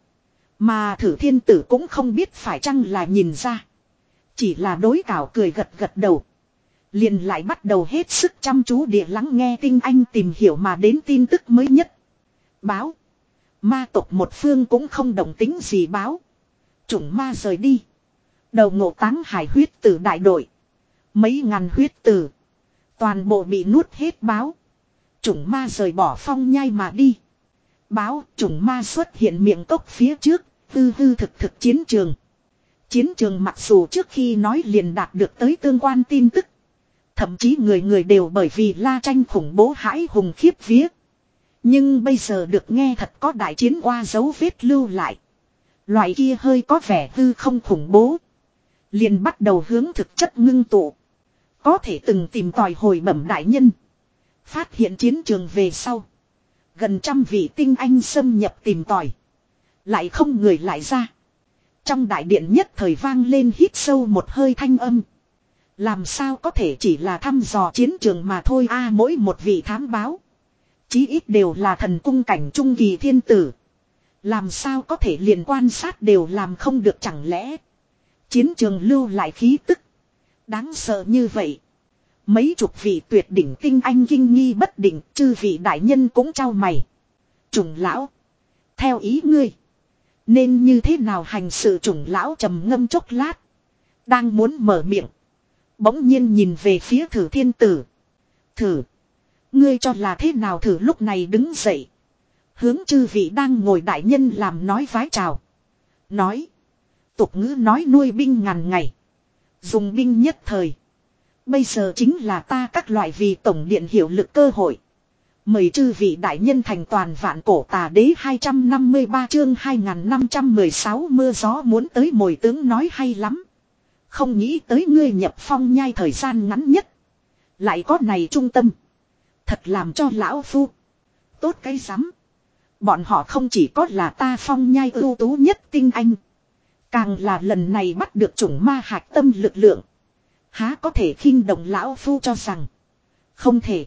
Mà Thử Thiên Tử cũng không biết phải chăng là nhìn ra. Chỉ là đối cảo cười gật gật đầu. Liền lại bắt đầu hết sức chăm chú địa lắng nghe tinh anh tìm hiểu mà đến tin tức mới nhất. Báo. Ma tộc một phương cũng không đồng tính gì báo. Chủng ma rời đi. Đầu ngộ táng hải huyết tử đại đội. Mấy ngàn huyết tử. Toàn bộ bị nuốt hết báo. Chủng ma rời bỏ phong nhai mà đi. Báo chủng ma xuất hiện miệng cốc phía trước. Hư hư thực thực chiến trường. Chiến trường mặc dù trước khi nói liền đạt được tới tương quan tin tức. Thậm chí người người đều bởi vì la tranh khủng bố hãi hùng khiếp vía. Nhưng bây giờ được nghe thật có đại chiến qua dấu vết lưu lại. Loại kia hơi có vẻ hư không khủng bố. Liền bắt đầu hướng thực chất ngưng tụ. Có thể từng tìm tòi hồi bẩm đại nhân. Phát hiện chiến trường về sau. Gần trăm vị tinh anh xâm nhập tìm tòi. Lại không người lại ra. Trong đại điện nhất thời vang lên hít sâu một hơi thanh âm. Làm sao có thể chỉ là thăm dò chiến trường mà thôi a à, mỗi một vị thám báo. Chí ít đều là thần cung cảnh trung kỳ thiên tử. Làm sao có thể liền quan sát đều làm không được chẳng lẽ. Chiến trường lưu lại khí tức. Đáng sợ như vậy. Mấy chục vị tuyệt đỉnh tinh anh kinh nghi bất định. Chư vị đại nhân cũng trao mày. Trùng lão. Theo ý ngươi. Nên như thế nào hành sự trùng lão trầm ngâm chốc lát. Đang muốn mở miệng. Bỗng nhiên nhìn về phía Thử Thiên Tử. Thử. Ngươi cho là thế nào Thử lúc này đứng dậy. Hướng chư vị đang ngồi đại nhân làm nói vái chào. Nói. Tục ngữ nói nuôi binh ngàn ngày. Dùng binh nhất thời. Bây giờ chính là ta các loại vì tổng điện hiệu lực cơ hội. Mời chư vị đại nhân thành toàn vạn cổ tà đế hai trăm năm mươi ba chương hai nghìn năm trăm mười sáu mưa gió muốn tới mồi tướng nói hay lắm. Không nghĩ tới ngươi nhập phong nhai thời gian ngắn nhất. Lại có này trung tâm. Thật làm cho lão phu. Tốt cái rắm. Bọn họ không chỉ có là ta phong nhai ưu tú nhất tinh anh. Càng là lần này bắt được chủng ma hạch tâm lực lượng. Há có thể khinh động lão phu cho rằng. Không thể.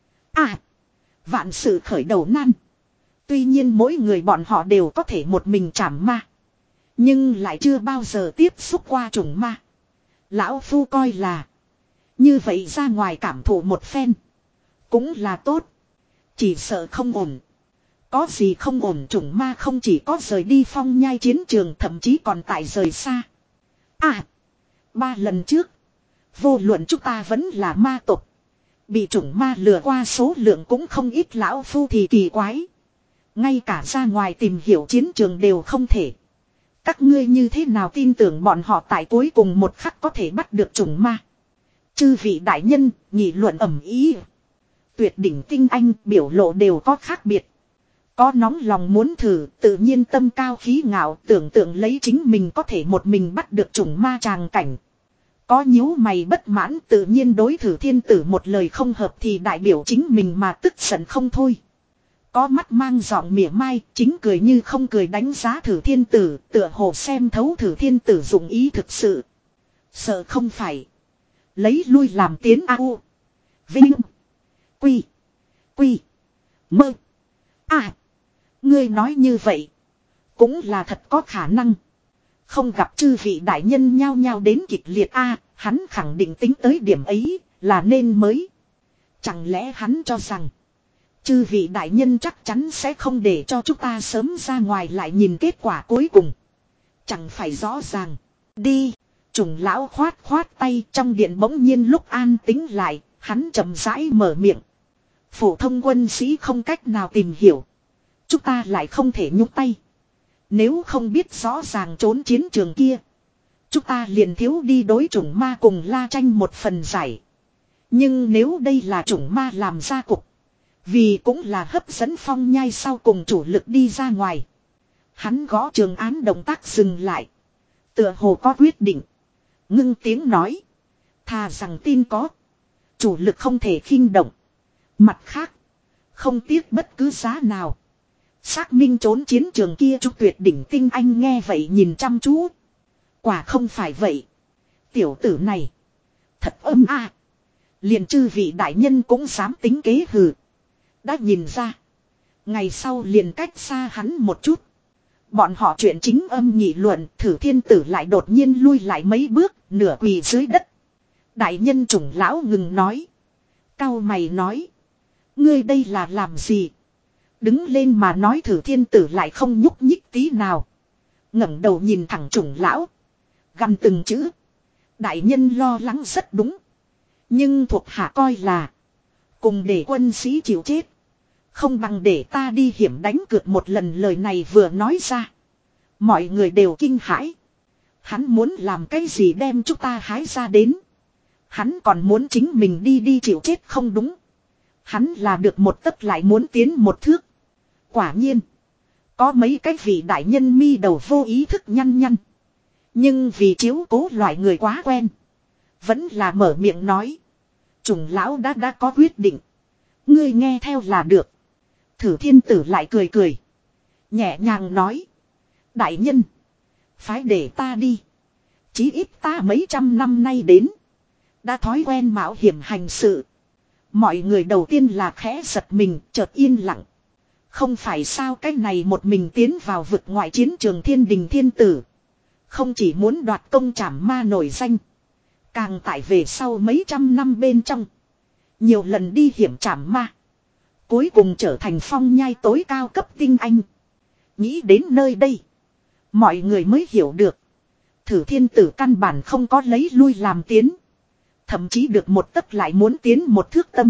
À. Vạn sự khởi đầu nan. Tuy nhiên mỗi người bọn họ đều có thể một mình trảm ma. Nhưng lại chưa bao giờ tiếp xúc qua chủng ma. Lão phu coi là. Như vậy ra ngoài cảm thụ một phen. Cũng là tốt. Chỉ sợ không ổn. Có gì không ổn chủng ma không chỉ có rời đi phong nhai chiến trường thậm chí còn tại rời xa. À. Ba lần trước. Vô luận chúng ta vẫn là ma tộc. Bị chủng ma lừa qua số lượng cũng không ít lão phu thì kỳ quái. Ngay cả ra ngoài tìm hiểu chiến trường đều không thể. Các ngươi như thế nào tin tưởng bọn họ tại cuối cùng một khắc có thể bắt được chủng ma? Chư vị đại nhân, nghị luận ầm ĩ. Tuyệt đỉnh tinh anh biểu lộ đều có khác biệt. Có nóng lòng muốn thử, tự nhiên tâm cao khí ngạo, tưởng tượng lấy chính mình có thể một mình bắt được chủng ma tràng cảnh. Có nhíu mày bất mãn, tự nhiên đối Thử Thiên Tử một lời không hợp thì đại biểu chính mình mà tức giận không thôi. Có mắt mang giọng mỉa mai, chính cười như không cười đánh giá Thử Thiên Tử, tựa hồ xem thấu Thử Thiên Tử dụng ý thực sự. Sợ không phải lấy lui làm tiến a u Vinh Quy Quy Mơ À, ngươi nói như vậy cũng là thật có khả năng. Không gặp chư vị đại nhân nhao nhao đến kịch liệt a, hắn khẳng định tính tới điểm ấy là nên mới. Chẳng lẽ hắn cho rằng chư vị đại nhân chắc chắn sẽ không để cho chúng ta sớm ra ngoài lại nhìn kết quả cuối cùng. Chẳng phải rõ ràng. Đi. Trùng lão khoát khoát tay, trong điện bỗng nhiên lúc an tĩnh lại, hắn chậm rãi mở miệng. Phổ thông quân sĩ không cách nào tìm hiểu. Chúng ta lại không thể nhúc tay. Nếu không biết rõ ràng trốn chiến trường kia, chúng ta liền thiếu đi đối chủng ma cùng La Tranh một phần giải. Nhưng nếu đây là chủng ma làm ra cục, vì cũng là hấp dẫn Phong Nhai sau cùng chủ lực đi ra ngoài. Hắn gõ trường án động tác dừng lại. Tựa hồ có quyết định. Ngưng tiếng nói. Thà rằng tin có. Chủ lực không thể khinh động. Mặt khác, không tiếc bất cứ giá nào. Xác minh trốn chiến trường kia Trúc Tuyệt đỉnh tinh anh nghe vậy nhìn chăm chú. Quả không phải vậy. Tiểu tử này thật âm a. Liền chư vị đại nhân cũng dám tính kế hừ. Đã nhìn ra. Ngày sau liền cách xa hắn một chút. Bọn họ chuyện chính âm nghị luận, Thử Thiên Tử lại đột nhiên lui lại mấy bước, nửa quỳ dưới đất. Đại nhân Trùng lão ngừng nói. Cau mày nói. Ngươi đây là làm gì? Đứng lên mà nói. Thử Thiên Tử lại không nhúc nhích tí nào. Ngẩng đầu nhìn thẳng Trùng lão. Gằn từng chữ. Đại nhân lo lắng rất đúng. Nhưng thuộc hạ coi là cùng để quân sĩ chịu chết, không bằng để ta đi hiểm đánh cược một lần. Lời này vừa nói ra, mọi người đều kinh hãi. Hắn muốn làm cái gì đem chúng ta hái ra đến? Hắn còn muốn chính mình đi đi chịu chết không đúng? Hắn là được một tấc lại muốn tiến một thước. Quả nhiên, có mấy cái vị đại nhân mi đầu vô ý thức nhăn nhăn. Nhưng vì chiếu cố loại người quá quen, vẫn là mở miệng nói. Trùng lão đã đã có quyết định, ngươi nghe theo là được. Thử Thiên Tử lại cười cười, nhẹ nhàng nói. Đại nhân, phái để ta đi. Chí ít ta mấy trăm năm nay đến, đã thói quen mạo hiểm hành sự. Mọi người đầu tiên là khẽ giật mình, chợt yên lặng. Không phải sao cái này một mình tiến vào vực ngoại chiến trường Thiên Đình Thiên Tử, không chỉ muốn đoạt công trảm ma nổi danh, càng tại về sau mấy trăm năm bên trong, nhiều lần đi hiểm trảm ma, cuối cùng trở thành Phong Nhai tối cao cấp tinh anh. Nghĩ đến nơi đây, mọi người mới hiểu được. Thử Thiên Tử căn bản không có lấy lui làm tiến. Thậm chí được một tấc lại muốn tiến một thước tâm.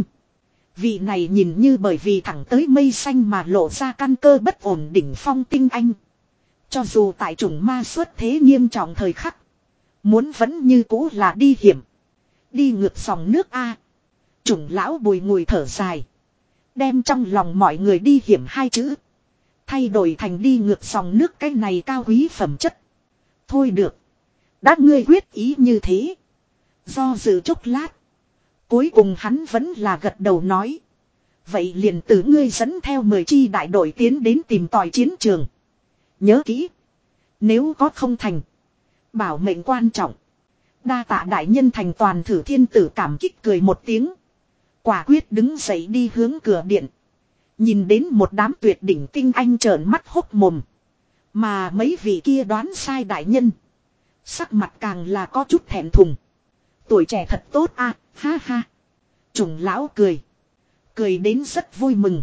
Vị này nhìn như bởi vì thẳng tới mây xanh mà lộ ra căn cơ bất ổn đỉnh phong tinh anh. Cho dù tại chủng ma xuất thế nghiêm trọng thời khắc, muốn vẫn như cũ là đi hiểm. Đi ngược dòng nước A. Chủng lão bùi ngùi thở dài, đem trong lòng mọi người đi hiểm hai chữ thay đổi thành đi ngược dòng nước, cái này cao quý phẩm chất. Thôi được, đã ngươi quyết ý như thế. Do dự chốc lát, cuối cùng hắn vẫn là gật đầu nói. Vậy liền từ ngươi dẫn theo mười chi đại đội tiến đến tìm tòi chiến trường. Nhớ kỹ, nếu có không thành, bảo mệnh quan trọng. Đa tạ đại nhân thành toàn. Thử Thiên Tử cảm kích cười một tiếng, quả quyết đứng dậy đi hướng cửa điện. Nhìn đến một đám tuyệt đỉnh tinh anh trợn mắt hốc mồm. Mà mấy vị kia đoán sai đại nhân, sắc mặt càng là có chút thẹn thùng. Tuổi trẻ thật tốt a, à, ha ha. Trùng lão cười, cười đến rất vui mừng.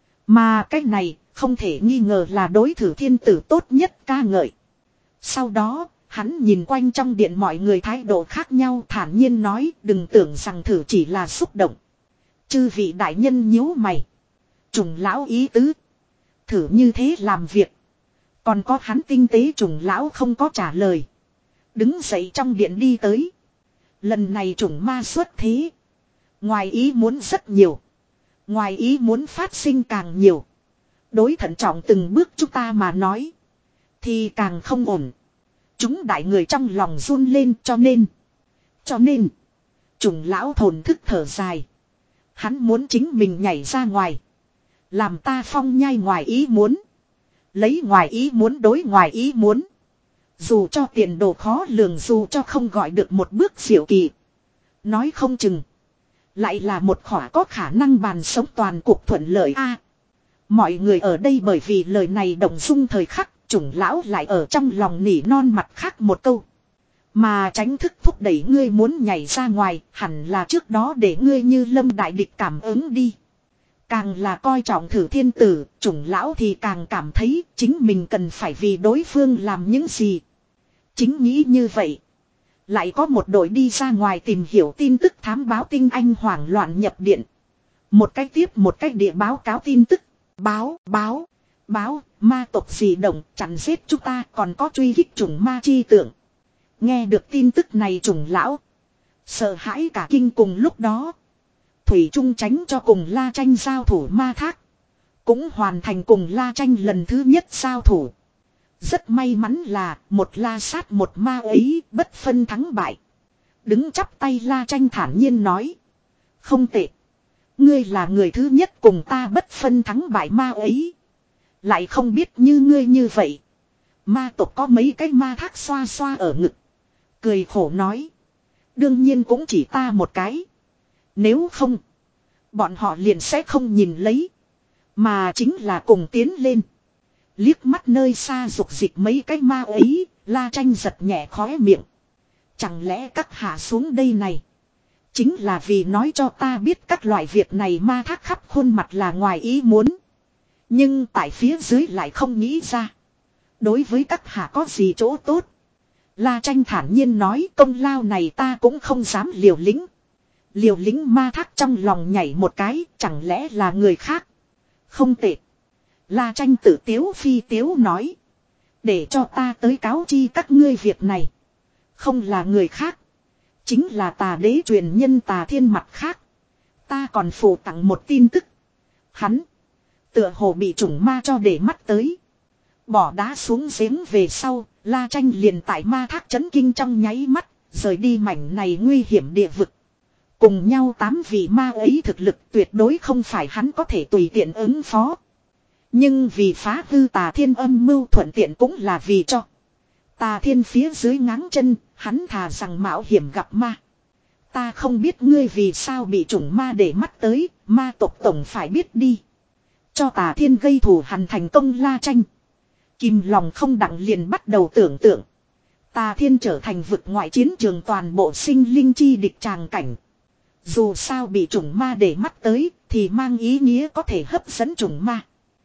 Mà cái này không thể nghi ngờ là đối Thử Thiên Tử tốt nhất ca ngợi. Sau đó, hắn nhìn quanh trong điện mọi người thái độ khác nhau, thản nhiên nói. Đừng tưởng rằng Thử chỉ là xúc động. Chư vị đại nhân nhíu mày. Trùng lão ý tứ, Thử như thế làm việc, Còn có hắn tinh tế trùng lão không có trả lời. Đứng dậy trong điện đi tới. Lần này trùng ma xuất thế. Ngoài ý muốn rất nhiều. Ngoài ý muốn phát sinh càng nhiều. Đối thận trọng từng bước chúng ta mà nói. Thì càng không ổn. Chúng đại người trong lòng run lên cho nên. Cho nên. Trùng lão thồn thức thở dài. Hắn muốn chính mình nhảy ra ngoài. Làm ta phong nhai ngoài ý muốn. Lấy ngoài ý muốn đối ngoài ý muốn. Dù cho tiền đồ khó lường, dù cho không gọi được một bước diệu kỳ. Nói không chừng. Lại là một khỏa có khả năng bàn sống toàn cuộc thuận lợi a. Mọi người ở đây bởi vì lời này động dung thời khắc. Chủng lão lại ở trong lòng nỉ non mặt khác một câu. Mà tránh thức thúc đẩy ngươi muốn nhảy ra ngoài. Hẳn là trước đó để ngươi như lâm đại địch cảm ứng đi. Càng là coi trọng thử thiên tử, chủng lão thì càng cảm thấy chính mình cần phải vì đối phương làm những gì. Chính nghĩ như vậy. Lại có một đội đi ra ngoài tìm hiểu tin tức thám báo tinh anh hoảng loạn nhập điện. Một cách tiếp một cách địa báo cáo tin tức. Báo, báo, báo, ma tộc dị động chặn giết chúng ta, còn có truy kích chủng ma chi tượng. Nghe được tin tức này chủng lão. Sợ hãi cả kinh cùng lúc đó. Thủy Trung tránh cho cùng La Tranh giao thủ ma thác. Cũng hoàn thành cùng La Tranh lần thứ nhất giao thủ. Rất may mắn là một la sát một ma ấy bất phân thắng bại. Đứng chắp tay La Tranh thản nhiên nói. Không tệ. Ngươi là người thứ nhất cùng ta bất phân thắng bại ma ấy. Lại không biết như ngươi như vậy. Ma tộc có mấy cái ma thác xoa xoa ở ngực. Cười khổ nói. Đương nhiên cũng chỉ ta một cái. Nếu không. Bọn họ liền sẽ không nhìn lấy. Mà chính là cùng tiến lên. Liếc mắt nơi xa rục dịch mấy cái ma ấy. La Tranh giật nhẹ khóe miệng. Chẳng lẽ các hạ xuống đây này. Chính là vì nói cho ta biết các loại việc này ma thác khắp khuôn mặt là ngoài ý muốn. Nhưng tại phía dưới lại không nghĩ ra. Đối với các hạ có gì chỗ tốt. La Tranh thản nhiên nói công lao này ta cũng không dám liều lĩnh. Liều lĩnh ma thác trong lòng nhảy một cái, chẳng lẽ là người khác. Không tệ. La Tranh tự tiếu phi tiếu nói. Để cho ta tới cáo chi các ngươi việc này. Không là người khác. Chính là tà đế truyền nhân Tà Thiên mặt khác. Ta còn phụ tặng một tin tức. Hắn. Tựa hồ bị chủng ma cho để mắt tới. Bỏ đá xuống giếng về sau. La Tranh liền tại ma thác chấn kinh trong nháy mắt. Rời đi mảnh này nguy hiểm địa vực. Cùng nhau tám vị ma ấy thực lực tuyệt đối không phải hắn có thể tùy tiện ứng phó. Nhưng vì phá hư Tà Thiên âm mưu thuận tiện cũng là vì cho. Tà Thiên phía dưới ngáng chân, hắn thà rằng mạo hiểm gặp ma. Ta không biết ngươi vì sao bị chủng ma để mắt tới, ma tộc tổng phải biết đi. Cho Tà Thiên gây thù hằn thành công La Tranh. Kìm lòng không đặng liền bắt đầu tưởng tượng. Tà Thiên trở thành vực ngoại chiến trường toàn bộ sinh linh chi địch tràng cảnh. Dù sao bị chủng ma để mắt tới thì mang ý nghĩa có thể hấp dẫn chủng ma.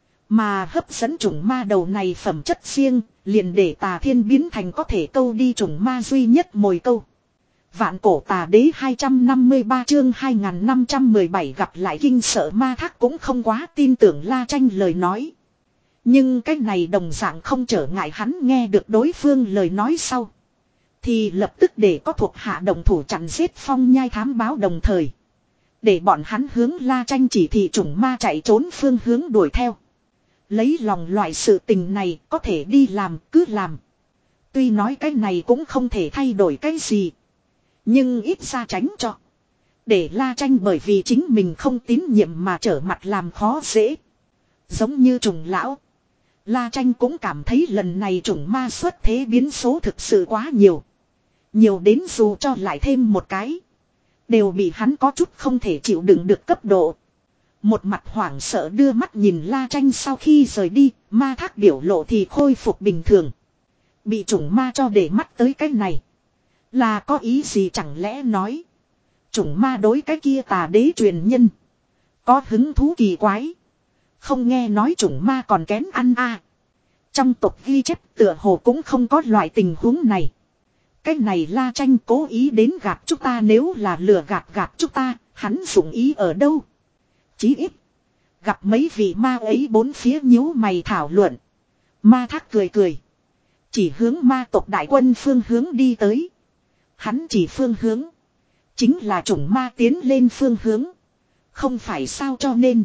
Mà hấp dẫn chủng ma đầu này phẩm chất riêng liền để Tà Thiên biến thành có thể câu đi chủng ma duy nhất mồi câu. Vạn cổ tà đế hai trăm năm mươi ba chương hai nghìn năm trăm mười bảy gặp lại kinh sợ ma thác cũng không quá tin tưởng La Tranh lời nói. Nhưng cái này đồng dạng không trở ngại hắn nghe được đối phương lời nói sau. Thì lập tức để có thuộc hạ đồng thủ chặn giết phong nhai thám báo đồng thời. Để bọn hắn hướng La Tranh chỉ thị chủng ma chạy trốn phương hướng đuổi theo. Lấy lòng loại sự tình này có thể đi làm cứ làm. Tuy nói cái này cũng không thể thay đổi cái gì. Nhưng ít ra tránh cho. Để La Tranh bởi vì chính mình không tín nhiệm mà trở mặt làm khó dễ. Giống như trùng lão. La Tranh cũng cảm thấy lần này trùng ma xuất thế biến số thực sự quá nhiều. Nhiều đến dù cho lại thêm một cái. Đều bị hắn có chút không thể chịu đựng được cấp độ. Một mặt hoảng sợ đưa mắt nhìn La Tranh sau khi rời đi. Ma thác biểu lộ thì khôi phục bình thường. Bị trùng ma cho để mắt tới cái này. Là có ý gì chẳng lẽ nói. Trùng ma đối cái kia tà đế truyền nhân. Có hứng thú kỳ quái. Không nghe nói trùng ma còn kén ăn a. Trong tộc ghi chép tựa hồ cũng không có loại tình huống này. Cái này La Tranh cố ý đến gạt chúng ta, nếu là lừa gạt gạt chúng ta, hắn dụng ý ở đâu? Chí ít. Gặp mấy vị ma ấy bốn phía nhíu mày thảo luận. Ma Thác cười cười. Chỉ hướng ma tộc đại quân phương hướng đi tới. Hắn chỉ phương hướng. Chính là chủng ma tiến lên phương hướng. Không phải sao cho nên.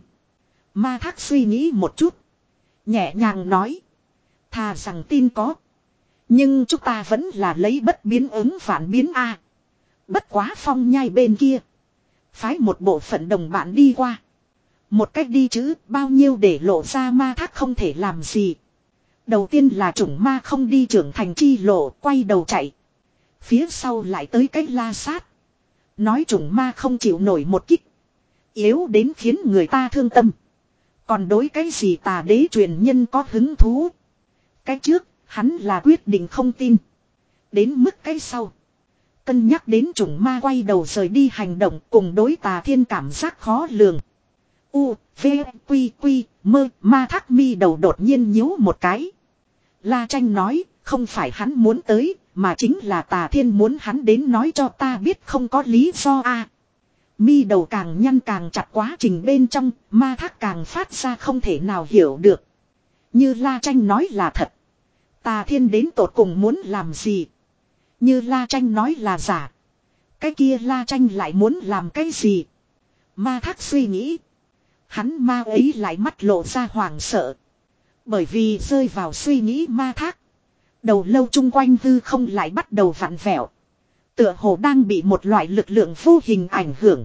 Ma Thác suy nghĩ một chút. Nhẹ nhàng nói. Thà rằng tin có. Nhưng chúng ta vẫn là lấy bất biến ứng phản biến A. Bất quá Phong Nhai bên kia. Phái một bộ phận đồng bạn đi qua. Một cách đi chứ bao nhiêu để lộ ra Ma Thác không thể làm gì. Đầu tiên là chủng ma không đi trưởng thành chi lộ, quay đầu chạy. Phía sau lại tới cách la sát. Nói chủng ma không chịu nổi một kích. Yếu đến khiến người ta thương tâm. Còn đối cái gì tà đế truyền nhân có hứng thú. Cái trước, hắn là quyết định không tin. Đến mức cái sau. Cân nhắc đến chủng ma quay đầu rời đi hành động cùng đối tà thiên cảm giác khó lường. U, V, Quy, Quy, mơ, Ma Thác mi đầu đột nhiên nhíu một cái. La Tranh nói, không phải hắn muốn tới, mà chính là tà thiên muốn hắn đến nói cho ta biết không có lý do a. Mi đầu càng nhăn càng chặt quá trình bên trong, Ma Thác càng phát ra không thể nào hiểu được. Như La Tranh nói là thật. Tà thiên đến tột cùng muốn làm gì? Như La Tranh nói là giả. Cái kia La Tranh lại muốn làm cái gì? Ma Thác suy nghĩ. Hắn ma ấy lại mắt lộ ra hoảng sợ. Bởi vì rơi vào suy nghĩ Ma Thác. Đầu lâu chung quanh hư không lại bắt đầu vặn vẹo. Tựa hồ đang bị một loại lực lượng vô hình ảnh hưởng.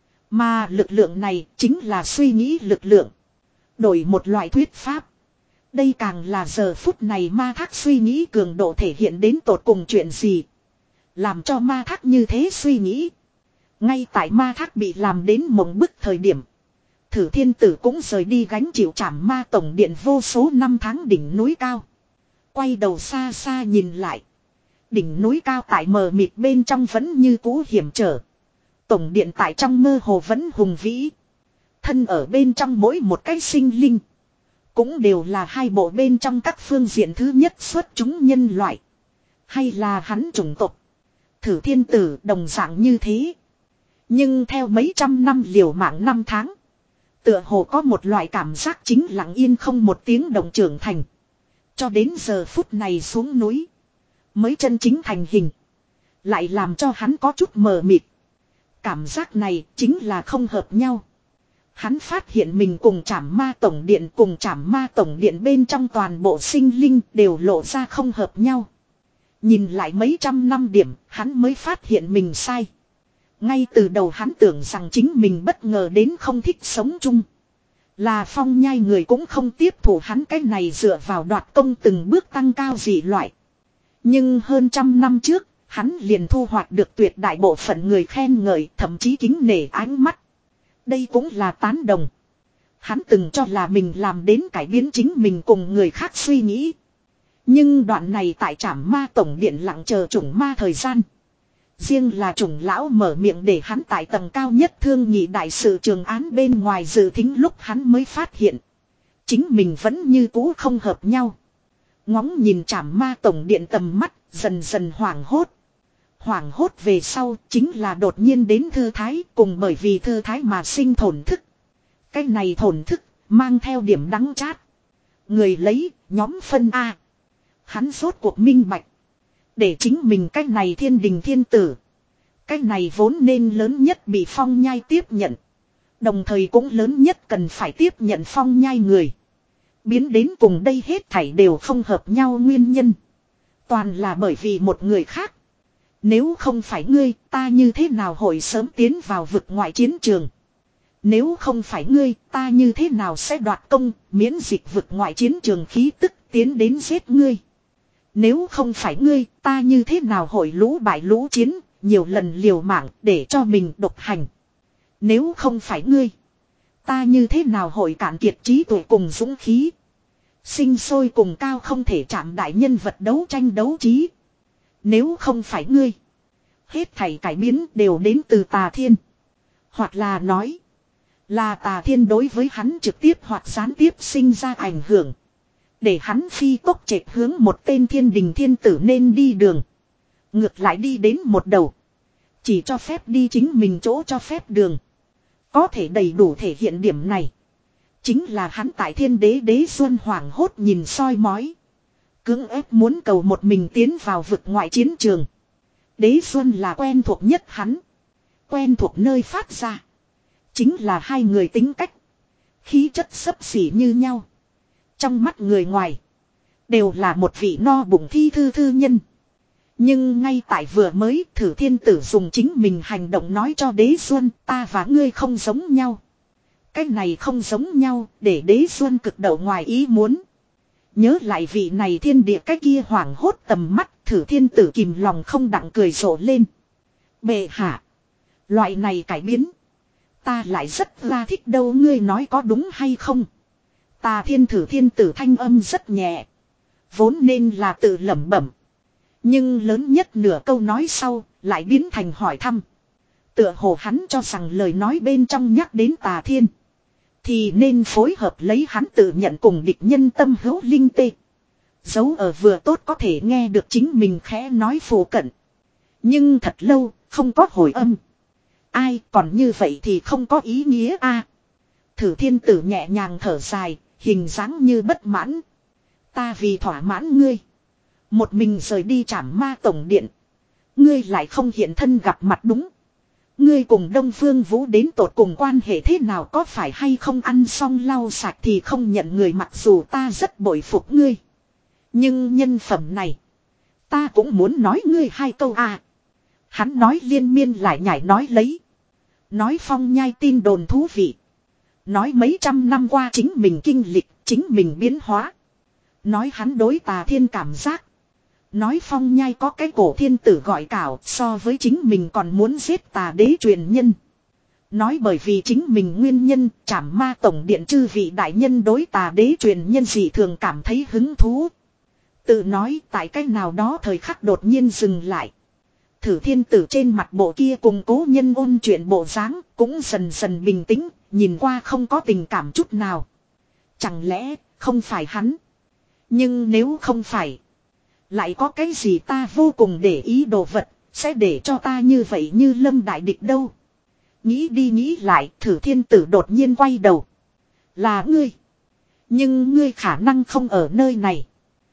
Mà lực lượng này chính là suy nghĩ lực lượng. Đổi một loại thuyết pháp. Đây càng là giờ phút này Ma Thác suy nghĩ cường độ thể hiện đến tột cùng chuyện gì. Làm cho Ma Thác như thế suy nghĩ. Ngay tại Ma Thác bị làm đến mộng bức thời điểm. Thử Thiên Tử cũng rời đi gánh chịu trảm ma tổng điện vô số năm tháng đỉnh núi cao. Quay đầu xa xa nhìn lại. Đỉnh núi cao tại mờ mịt bên trong vẫn như cũ hiểm trở. Tổng điện tại trong mơ hồ vẫn hùng vĩ. Thân ở bên trong mỗi một cái sinh linh. Cũng đều là hai bộ bên trong các phương diện thứ nhất xuất chúng nhân loại. Hay là hắn chủng tộc. Thử Thiên Tử đồng dạng như thế. Nhưng theo mấy trăm năm liều mạng năm tháng. Tựa hồ có một loại cảm giác chính lặng yên không một tiếng động trưởng thành. Cho đến giờ phút này xuống núi. Mới chân chính thành hình. Lại làm cho hắn có chút mờ mịt. Cảm giác này chính là không hợp nhau. Hắn phát hiện mình cùng trảm ma tổng điện cùng trảm ma tổng điện bên trong toàn bộ sinh linh đều lộ ra không hợp nhau. Nhìn lại mấy trăm năm điểm, hắn mới phát hiện mình sai. Ngay từ đầu hắn tưởng rằng chính mình bất ngờ đến không thích sống chung. Là Phong Nhai người cũng không tiếp thủ hắn cái này dựa vào đoạt công từng bước tăng cao dị loại. Nhưng hơn trăm năm trước, hắn liền thu hoạch được tuyệt đại bộ phận người khen ngợi, thậm chí kính nể ánh mắt. Đây cũng là tán đồng. Hắn từng cho là mình làm đến cải biến chính mình cùng người khác suy nghĩ. Nhưng đoạn này tại trảm ma tổng điện lặng chờ chủng ma thời gian. Riêng là chủng lão mở miệng để hắn tại tầng cao nhất thương nhị đại sự trường án bên ngoài dự thính lúc hắn mới phát hiện. Chính mình vẫn như cũ không hợp nhau. Ngóng nhìn trảm ma tổng điện tầm mắt, dần dần hoảng hốt. Hoảng hốt về sau chính là đột nhiên đến thư thái cùng bởi vì thư thái mà sinh thổn thức. Cái này thổn thức, mang theo điểm đắng chát. Người lấy, nhóm phân A. Hắn rốt cuộc minh bạch. Để chính mình cái này thiên đình thiên tử. Cái này vốn nên lớn nhất bị Phong Nhai tiếp nhận. Đồng thời cũng lớn nhất cần phải tiếp nhận Phong Nhai người. Biến đến cùng đây hết thảy đều không hợp nhau nguyên nhân. Toàn là bởi vì một người khác. Nếu không phải ngươi, ta như thế nào hội sớm tiến vào vực ngoại chiến trường. Nếu không phải ngươi, ta như thế nào sẽ đoạt công, miễn dịch vực ngoại chiến trường khí tức tiến đến giết ngươi. Nếu không phải ngươi, ta như thế nào hội lũ bại lũ chiến, nhiều lần liều mạng để cho mình độc hành. Nếu không phải ngươi, ta như thế nào hội cạn kiệt trí tuệ cùng dũng khí. Sinh sôi cùng cao không thể chạm đại nhân vật đấu tranh đấu trí. Nếu không phải ngươi, hết thảy cải biến đều đến từ tà thiên. Hoặc là nói, là tà thiên đối với hắn trực tiếp hoặc gián tiếp sinh ra ảnh hưởng. Để hắn phi tốc chệch hướng một tên thiên đình thiên tử nên đi đường. Ngược lại đi đến một đầu. Chỉ cho phép đi chính mình chỗ cho phép đường. Có thể đầy đủ thể hiện điểm này. Chính là hắn tại thiên đế đế xuân hoảng hốt nhìn soi mói. Cưỡng ép muốn cầu một mình tiến vào vực ngoại chiến trường. Đế Xuân là quen thuộc nhất hắn. Quen thuộc nơi phát ra. Chính là hai người tính cách. Khí chất xấp xỉ như nhau. Trong mắt người ngoài. Đều là một vị no bụng thi thư thư nhân. Nhưng ngay tại vừa mới Thử Thiên Tử dùng chính mình hành động nói cho Đế Xuân ta và ngươi không giống nhau. Cái này không giống nhau để Đế Xuân cực độ ngoài ý muốn. Nhớ lại vị này thiên địa cái kia hoảng hốt tầm mắt Thử Thiên Tử kìm lòng không đặng cười rộ lên. Bệ hạ. Loại này cải biến. Ta lại rất là thích đâu ngươi nói có đúng hay không. Ta Thiên Thử Thiên Tử thanh âm rất nhẹ. Vốn nên là tự lẩm bẩm. Nhưng lớn nhất nửa câu nói sau lại biến thành hỏi thăm. Tựa hồ hắn cho rằng lời nói bên trong nhắc đến Tà Thiên. Thì nên phối hợp lấy hắn tự nhận cùng địch nhân tâm hữu linh tê. Giấu ở vừa tốt có thể nghe được chính mình khẽ nói phù cận. Nhưng thật lâu không có hồi âm. Ai còn như vậy thì không có ý nghĩa a. Thử Thiên Tử nhẹ nhàng thở dài, hình dáng như bất mãn. Ta vì thỏa mãn ngươi. Một mình rời đi Trảm Ma Tổng Điện. Ngươi lại không hiện thân gặp mặt đúng. Ngươi cùng Đông Phương Vũ đến tột cùng quan hệ thế nào có phải hay không ăn xong lau sạch thì không nhận người mặc dù ta rất bội phục ngươi. Nhưng nhân phẩm này. Ta cũng muốn nói ngươi hai câu à. Hắn nói liên miên lại nhảy nói lấy. Nói Phong Nhai tin đồn thú vị. Nói mấy trăm năm qua chính mình kinh lịch, chính mình biến hóa. Nói hắn đối Tà Thiên cảm giác. Nói Phong Nhai có cái cổ thiên tử gọi cảo so với chính mình còn muốn giết Tà Đế truyền nhân. Nói bởi vì chính mình nguyên nhân Trảm Ma Tổng Điện chư vị đại nhân đối Tà Đế truyền nhân dị thường cảm thấy hứng thú. Tự nói tại cách nào đó thời khắc đột nhiên dừng lại. Thử Thiên Tử trên mặt bộ kia cùng cố nhân ôn chuyện bộ dáng cũng dần dần bình tĩnh, nhìn qua không có tình cảm chút nào. Chẳng lẽ không phải hắn? Nhưng nếu không phải, lại có cái gì ta vô cùng để ý đồ vật, sẽ để cho ta như vậy như lâm đại địch đâu? Nghĩ đi nghĩ lại, Thử Thiên Tử đột nhiên quay đầu. Là ngươi. Nhưng ngươi khả năng không ở nơi này.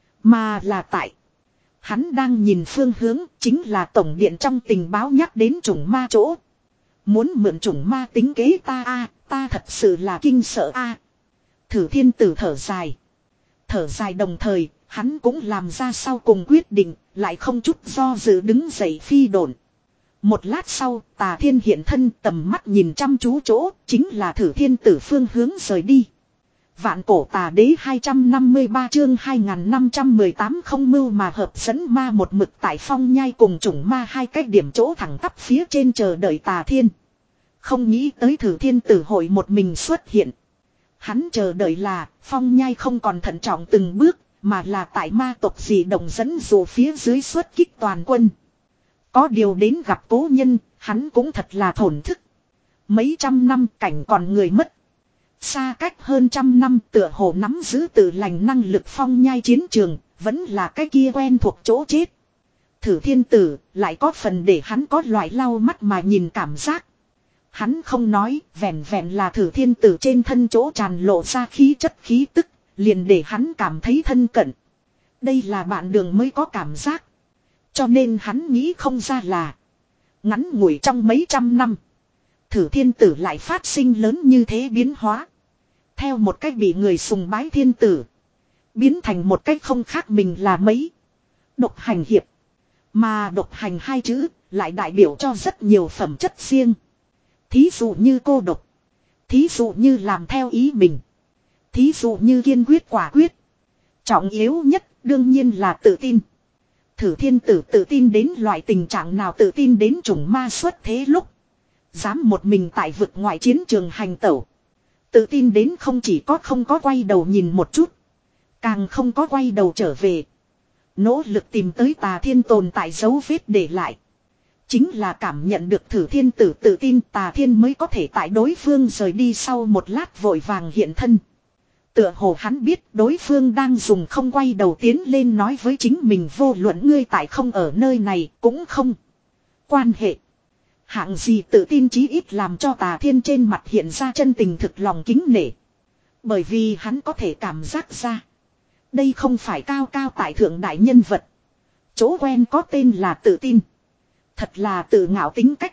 Mà là tại. Hắn đang nhìn phương hướng, chính là tổng điện trong tình báo nhắc đến chủng ma chỗ. Muốn mượn chủng ma tính kế ta a, ta thật sự là kinh sợ a. Thử Thiên Tử thở dài. Thở dài đồng thời, hắn cũng làm ra sau cùng quyết định, lại không chút do dự đứng dậy phi độn. Một lát sau, Tà Thiên hiện thân tầm mắt nhìn chăm chú chỗ, chính là Thử Thiên Tử phương hướng rời đi. Vạn Cổ Tà Đế hai trăm năm mươi ba chương hai nghìn năm trăm mười tám không mưu mà hợp dẫn ma một mực tại Phong Nhai cùng chủng ma hai cách điểm chỗ thẳng tắp phía trên chờ đợi Tà Thiên. Không nghĩ tới Thử Thiên Tử hội một mình xuất hiện. Hắn chờ đợi là Phong Nhai không còn thận trọng từng bước, mà là tại ma tộc dị động dẫn dụ phía dưới xuất kích toàn quân. Có điều đến gặp cố nhân, hắn cũng thật là thổn thức. Mấy trăm năm cảnh còn người mất. Xa cách hơn trăm năm tựa hồ nắm giữ tự lành năng lực Phong Nhai chiến trường, vẫn là cái kia quen thuộc chỗ chết. Thử Thiên Tử lại có phần để hắn có loại lau mắt mà nhìn cảm giác. Hắn không nói, vẹn vẹn là Thử Thiên Tử trên thân chỗ tràn lộ ra khí chất khí tức, liền để hắn cảm thấy thân cận. Đây là bạn đường mới có cảm giác. Cho nên hắn nghĩ không ra là ngắn ngủi trong mấy trăm năm, Thử Thiên Tử lại phát sinh lớn như thế biến hóa. Theo một cách bị người sùng bái thiên tử, biến thành một cách không khác mình là mấy. Độc hành hiệp. Mà độc hành hai chữ lại đại biểu cho rất nhiều phẩm chất riêng. Thí dụ như cô độc. Thí dụ như làm theo ý mình. Thí dụ như kiên quyết quả quyết. Trọng yếu nhất đương nhiên là tự tin. Thử Thiên Tử tự tin đến loại tình trạng nào, tự tin đến chủng ma xuất thế lúc dám một mình tại vực ngoại chiến trường hành tẩu. Tự tin đến không chỉ có không có quay đầu nhìn một chút, càng không có quay đầu trở về. Nỗ lực tìm tới Tà Thiên tồn tại dấu vết để lại. Chính là cảm nhận được Thử Thiên Tử tự tin, Tà Thiên mới có thể tại đối phương rời đi sau một lát vội vàng hiện thân. Tựa hồ hắn biết đối phương đang dùng không quay đầu tiến lên nói với chính mình, vô luận ngươi tại không ở nơi này cũng không quan hệ. Hạng gì tự tin chí ít làm cho Tà Thiên trên mặt hiện ra chân tình thực lòng kính nể. Bởi vì hắn có thể cảm giác ra, Đây không phải cao cao tại thượng đại nhân vật. Chỗ quen có tên là tự tin. Thật là tự ngạo tính cách.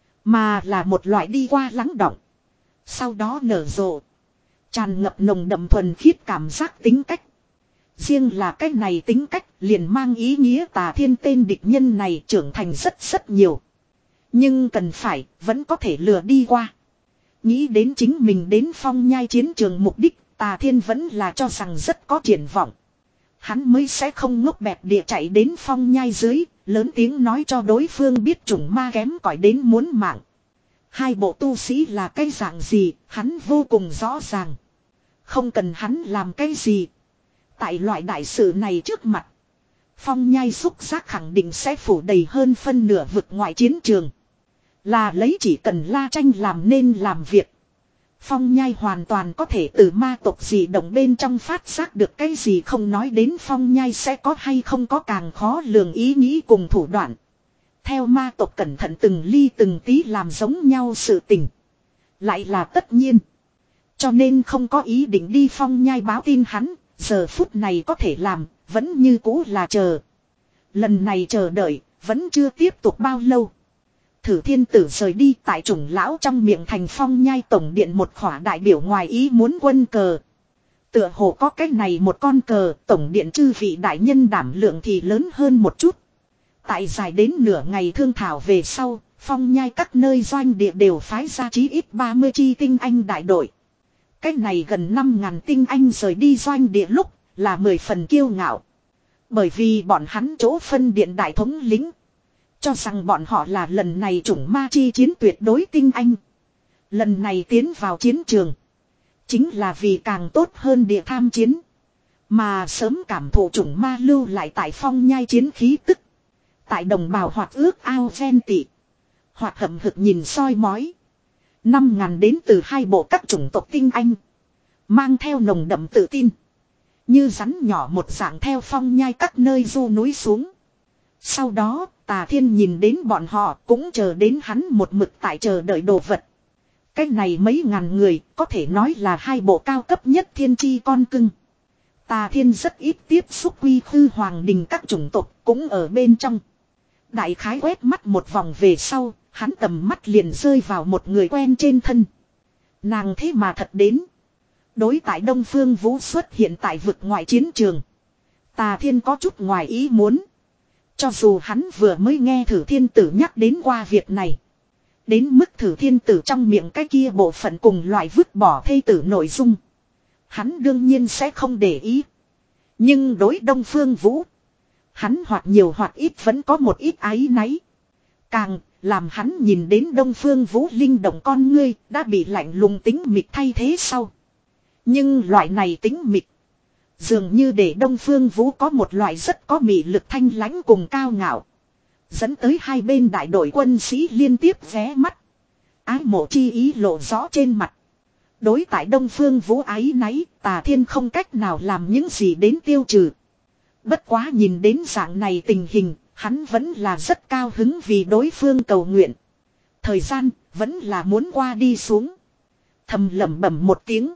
Mà là một loại đi qua lắng đọng. Sau đó nở rộ. Tràn ngập nồng đậm thuần khiết cảm giác tính cách. Riêng là cách này tính cách liền mang ý nghĩa Tà Thiên tên địch nhân này trưởng thành rất rất nhiều. Nhưng cần phải vẫn có thể lừa đi qua. Nghĩ đến chính mình đến Phong Nhai chiến trường mục đích, Tà Thiên vẫn là cho rằng rất có triển vọng. Hắn mới sẽ không ngốc bẹp địa chạy đến Phong Nhai dưới, lớn tiếng nói cho đối phương biết chủng ma kém cỏi đến muốn mạng. Hai bộ tu sĩ là cái dạng gì, hắn vô cùng rõ ràng. Không cần hắn làm cái gì. Tại loại đại sự này trước mặt, Phong Nhai xúc giác khẳng định sẽ phủ đầy hơn phân nửa vực ngoại chiến trường. Là lấy chỉ cần La Tranh làm nên làm việc. Phong Nhai hoàn toàn có thể từ ma tộc gì động bên trong phát giác được cái gì, không nói đến Phong Nhai sẽ có hay không có càng khó lường ý nghĩ cùng thủ đoạn. Theo ma tộc cẩn thận từng ly từng tí làm giống nhau sự tình. Lại là tất nhiên. Cho nên không có ý định đi Phong Nhai báo tin hắn, giờ phút này có thể làm, vẫn như cũ là chờ. Lần này chờ đợi, vẫn chưa tiếp tục bao lâu. Thử Thiên Tử rời đi, tại chủng lão trong miệng thành Phong Nhai tổng điện một khỏa đại biểu ngoài ý muốn quân cờ. Tựa hồ có cái này một con cờ, tổng điện chư vị đại nhân đảm lượng thì lớn hơn một chút. Tại dài đến nửa ngày thương thảo về sau, Phong Nhai các nơi doanh địa đều phái ra chí ít ba mươi chi tinh anh đại đội. Cái này gần năm ngàn tinh anh rời đi doanh địa lúc là mười phần kiêu ngạo. Bởi vì bọn hắn chỗ phân điện đại thống lĩnh cho rằng bọn họ là lần này chủng ma chi chiến tuyệt đối tinh anh. Lần này tiến vào chiến trường chính là vì càng tốt hơn địa tham chiến. Mà sớm cảm thụ chủng ma lưu lại tại Phong Nhai chiến khí tức. Tại đồng bào hoặc ước ao ghen tị, hoặc hậm hực nhìn soi mói. Năm ngàn đến từ hai bộ các chủng tộc tinh anh, mang theo nồng đậm tự tin, như rắn nhỏ một dạng theo Phong Nhai các nơi du núi xuống. Sau đó Tà Thiên nhìn đến bọn họ, cũng chờ đến hắn một mực tại chờ đợi đồ vật. Cái này mấy ngàn người có thể nói là hai bộ cao cấp nhất thiên chi con cưng. Tà Thiên rất ít tiếp xúc quy khư hoàng đình các chủng tộc cũng ở bên trong. Đại khái quét mắt một vòng về sau, hắn tầm mắt liền rơi vào một người quen trên thân. Nàng thế mà thật đến. Đối tại Đông Phương Vũ xuất hiện tại vực ngoại chiến trường, Tà Thiên có chút ngoài ý muốn. Cho dù hắn vừa mới nghe Thử Thiên Tử nhắc đến qua việc này. Đến mức Thử Thiên Tử trong miệng cái kia bộ phận cùng loại vứt bỏ thây tử nội dung, hắn đương nhiên sẽ không để ý. Nhưng đối Đông Phương Vũ, hắn hoặc nhiều hoặc ít vẫn có một ít áy náy. Càng làm hắn nhìn đến Đông Phương Vũ linh động con ngươi đã bị lạnh lùng tính mịch thay thế sau. Nhưng loại này tính mịch dường như để Đông Phương Vũ có một loại rất có mị lực thanh lãnh cùng cao ngạo. Dẫn tới hai bên đại đội quân sĩ liên tiếp ghé mắt. Ái mộ chi ý lộ rõ trên mặt. Đối tại Đông Phương Vũ áy náy, Tà Thiên không cách nào làm những gì đến tiêu trừ. Bất quá nhìn đến dạng này tình hình, hắn vẫn là rất cao hứng vì đối phương cầu nguyện. Thời gian vẫn là muốn qua đi xuống. Thầm lẩm bẩm một tiếng,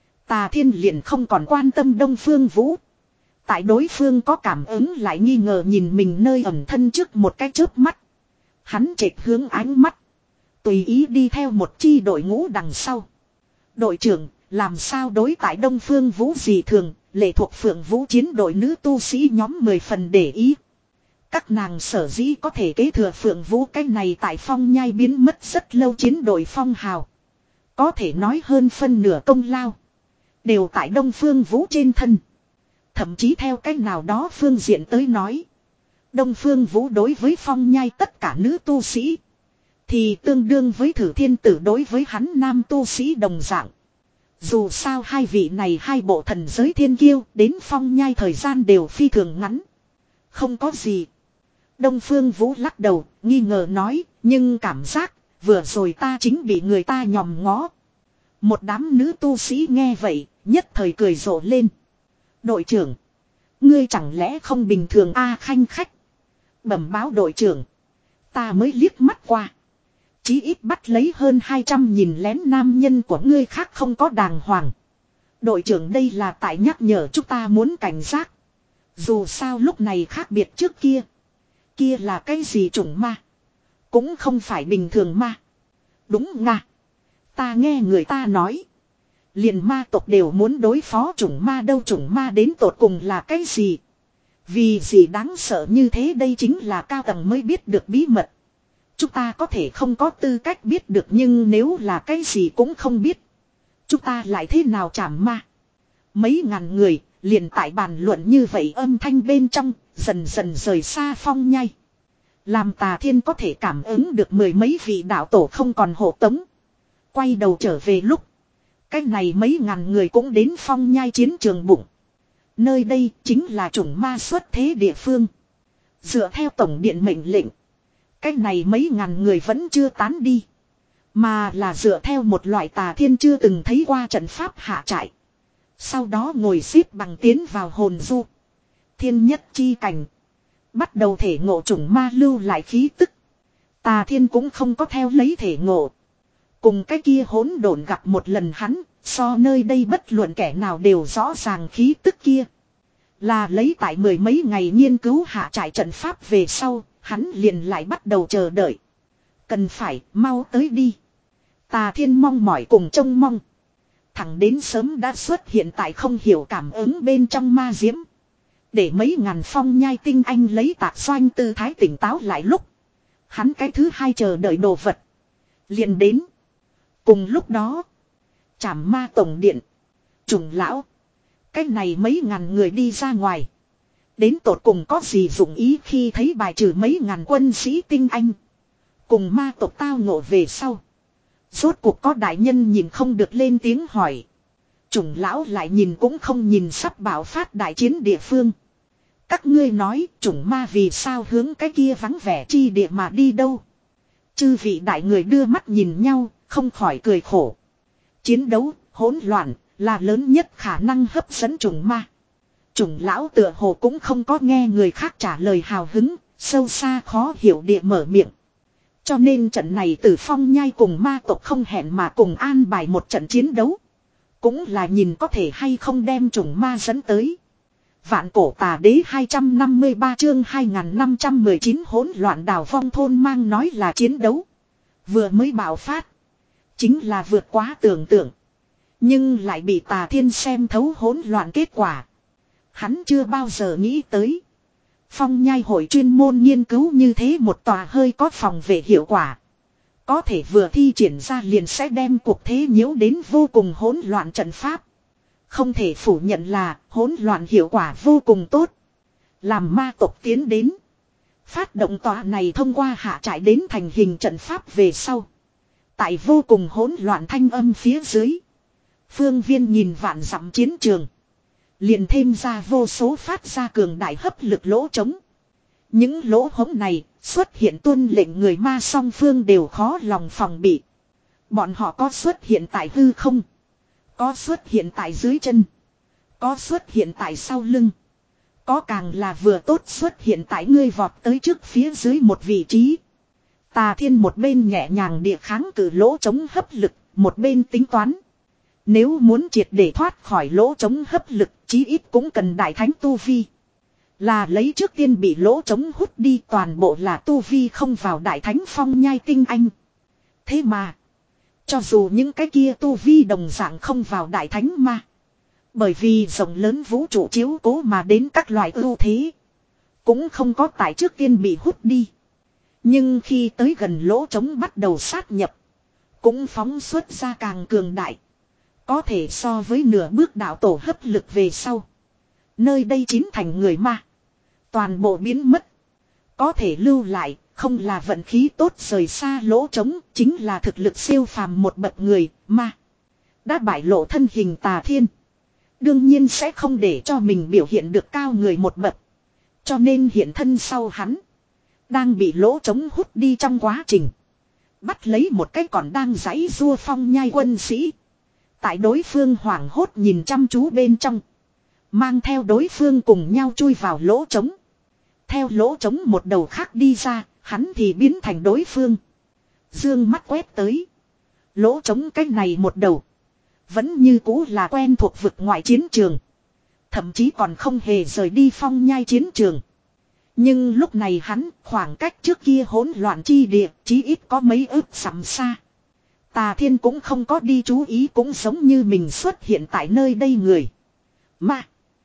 Tà Thiên liền không còn quan tâm Đông Phương Vũ. Tại đối phương có cảm ứng lại nghi ngờ nhìn mình nơi ẩn thân trước một cái chớp mắt, hắn chệch hướng ánh mắt, tùy ý đi theo một chi đội ngũ đằng sau. Đội trưởng làm sao đối tại Đông Phương Vũ gì thường, lệ thuộc Phượng Vũ chiến đội nữ tu sĩ nhóm mười phần để ý. Các nàng sở dĩ có thể kế thừa Phượng Vũ cái này tại Phong Nhai biến mất rất lâu chiến đội phong hào, có thể nói hơn phân nửa công lao đều tại Đông Phương Vũ trên thân. Thậm chí theo cách nào đó phương diện tới nói, Đông Phương Vũ đối với Phong Nhai tất cả nữ tu sĩ thì tương đương với Thử Thiên Tử đối với hắn nam tu sĩ đồng dạng. Dù sao hai vị này hai bộ thần giới thiên kiêu đến Phong Nhai thời gian đều phi thường ngắn. Không có gì. Đông Phương Vũ lắc đầu, nghi ngờ nói, nhưng cảm giác vừa rồi ta chính bị người ta nhòm ngó. Một đám nữ tu sĩ nghe vậy, nhất thời cười rộ lên. Đội trưởng, ngươi chẳng lẽ không bình thường a? Khanh khách. Bẩm báo đội trưởng, ta mới liếc mắt qua, chí ít bắt lấy hơn hai trăm nhìn lén nam nhân của ngươi khác không có đàng hoàng. Đội trưởng đây là tại nhắc nhở chúng ta muốn cảnh giác. Dù sao lúc này khác biệt trước kia. Kia là cái gì chủng ma? Cũng không phải bình thường ma. Đúng nga. Ta nghe người ta nói. Liền ma tộc đều muốn đối phó chủng ma đâu, chủng ma đến tột cùng là cái gì? Vì gì đáng sợ như thế, đây chính là cao tầng mới biết được bí mật. Chúng ta có thể không có tư cách biết được, nhưng nếu là cái gì cũng không biết, chúng ta lại thế nào chảm ma? Mấy ngàn người liền tại bàn luận như vậy, âm thanh bên trong dần dần rời xa Phong Nhai. Làm Tà Thiên có thể cảm ứng được mười mấy vị đạo tổ không còn hộ tống. Quay đầu trở về lúc, cái này mấy ngàn người cũng đến Phong Nhai chiến trường bụng. Nơi đây chính là chủng ma xuất thế địa phương. Dựa theo tổng điện mệnh lệnh, cái này mấy ngàn người vẫn chưa tán đi, mà là dựa theo một loại Tà Thiên chưa từng thấy qua trận pháp hạ trại. Sau đó ngồi xếp bằng tiến vào hồn du. Thiên nhất chi cảnh. Bắt đầu thể ngộ chủng ma lưu lại khí tức. Tà Thiên cũng không có theo lấy thể ngộ. Cùng cái kia hỗn độn gặp một lần hắn, so nơi đây bất luận kẻ nào đều rõ ràng khí tức kia. Là lấy tại mười mấy ngày nghiên cứu hạ trại trận pháp về sau, hắn liền lại bắt đầu chờ đợi. Cần phải mau tới đi. Tà Thiên mong mỏi cùng trông mong. Thẳng đến sớm đã xuất hiện tại không hiểu cảm ứng bên trong ma diễm. Để mấy ngàn Phong Nhai tinh anh lấy tạc doanh tư thái tỉnh táo lại lúc, hắn cái thứ hai chờ đợi đồ vật liền đến. Cùng lúc đó, Trảm Ma tổng điện, Trùng lão, cái này mấy ngàn người đi ra ngoài. Đến tột cùng có gì dụng ý khi thấy bài trừ mấy ngàn quân sĩ tinh anh cùng ma tộc tao ngộ về sau. Rốt cuộc có đại nhân nhìn không được lên tiếng hỏi. Trùng lão lại nhìn cũng không nhìn sắp bạo phát đại chiến địa phương. Các ngươi nói chủng ma vì sao hướng cái kia vắng vẻ chi địa mà đi đâu? Chư vị đại người đưa mắt nhìn nhau, không khỏi cười khổ. Chiến đấu, hỗn loạn, là lớn nhất khả năng hấp dẫn chủng ma. Chủng lão tựa hồ cũng không có nghe người khác trả lời hào hứng, sâu xa khó hiểu địa mở miệng. Cho nên trận này từ Phong Nhai cùng ma tộc không hẹn mà cùng an bài một trận chiến đấu. Cũng là nhìn có thể hay không đem chủng ma dẫn tới. Vạn cổ tà đế hai trăm năm mươi ba chương hai nghìn năm trăm mười chín hỗn loạn đào vong thôn mang nói là chiến đấu. Vừa mới bạo phát. Chính là vượt quá tưởng tượng. Nhưng lại bị Tà Thiên xem thấu hỗn loạn kết quả. Hắn chưa bao giờ nghĩ tới. Phong Nhai hội chuyên môn nghiên cứu như thế một tòa hơi có phòng vệ hiệu quả. Có thể vừa thi triển ra liền sẽ đem cuộc thế nhiễu đến vô cùng hỗn loạn trận pháp. Không thể phủ nhận là hỗn loạn hiệu quả vô cùng tốt. Làm ma tộc tiến đến. Phát động tòa này thông qua hạ trại đến thành hình trận pháp về sau. Tại vô cùng hỗn loạn thanh âm phía dưới. Phương Viên nhìn vạn dặm chiến trường. Liền thêm ra vô số phát ra cường đại hấp lực lỗ trống. Những lỗ hống này xuất hiện tuân lệnh người ma song phương đều khó lòng phòng bị. Bọn họ có xuất hiện tại hư không. Có xuất hiện tại dưới chân. Có xuất hiện tại sau lưng. Có càng là vừa tốt xuất hiện tại ngươi vọt tới trước phía dưới một vị trí. Tà Thiên một bên nhẹ nhàng địa kháng cự lỗ chống hấp lực, một bên tính toán. Nếu muốn triệt để thoát khỏi lỗ chống hấp lực, chí ít cũng cần đại thánh tu vi. Là lấy trước tiên bị lỗ chống hút đi, toàn bộ là tu vi không vào đại thánh Phong Nhai tinh anh. Thế mà, cho dù những cái kia tu vi đồng dạng không vào đại thánh ma. Bởi vì rộng lớn vũ trụ chiếu cố mà đến các loại ưu thế. Cũng không có tại trước tiên bị hút đi. Nhưng khi tới gần lỗ trống bắt đầu sát nhập. Cũng phóng xuất ra càng cường đại. Có thể so với nửa bước đạo tổ hấp lực về sau. Nơi đây chín thành người ma. Toàn bộ biến mất. Có thể lưu lại. Không là vận khí tốt rời xa lỗ trống, chính là thực lực siêu phàm một bậc người, ma. Đã bại lộ thân hình Tà Thiên. Đương nhiên sẽ không để cho mình biểu hiện được cao người một bậc. Cho nên hiện thân sau hắn. Đang bị lỗ trống hút đi trong quá trình. Bắt lấy một cái còn đang giãy rua Phong Nhai quân sĩ. Tại đối phương hoảng hốt nhìn chăm chú bên trong. Mang theo đối phương cùng nhau chui vào lỗ trống. Theo lỗ trống một đầu khác đi ra. Hắn thì biến thành đối phương. Dương mắt quét tới. Lỗ trống cái này một đầu. Vẫn như cũ là quen thuộc vực ngoại chiến trường. Thậm chí còn không hề rời đi phong nhai chiến trường. Nhưng lúc này hắn khoảng cách trước kia hỗn loạn chi địa chí ít có mấy ước dặm xa. Tà Thiên cũng không có đi chú ý, cũng giống như mình xuất hiện tại nơi đây người. Mà,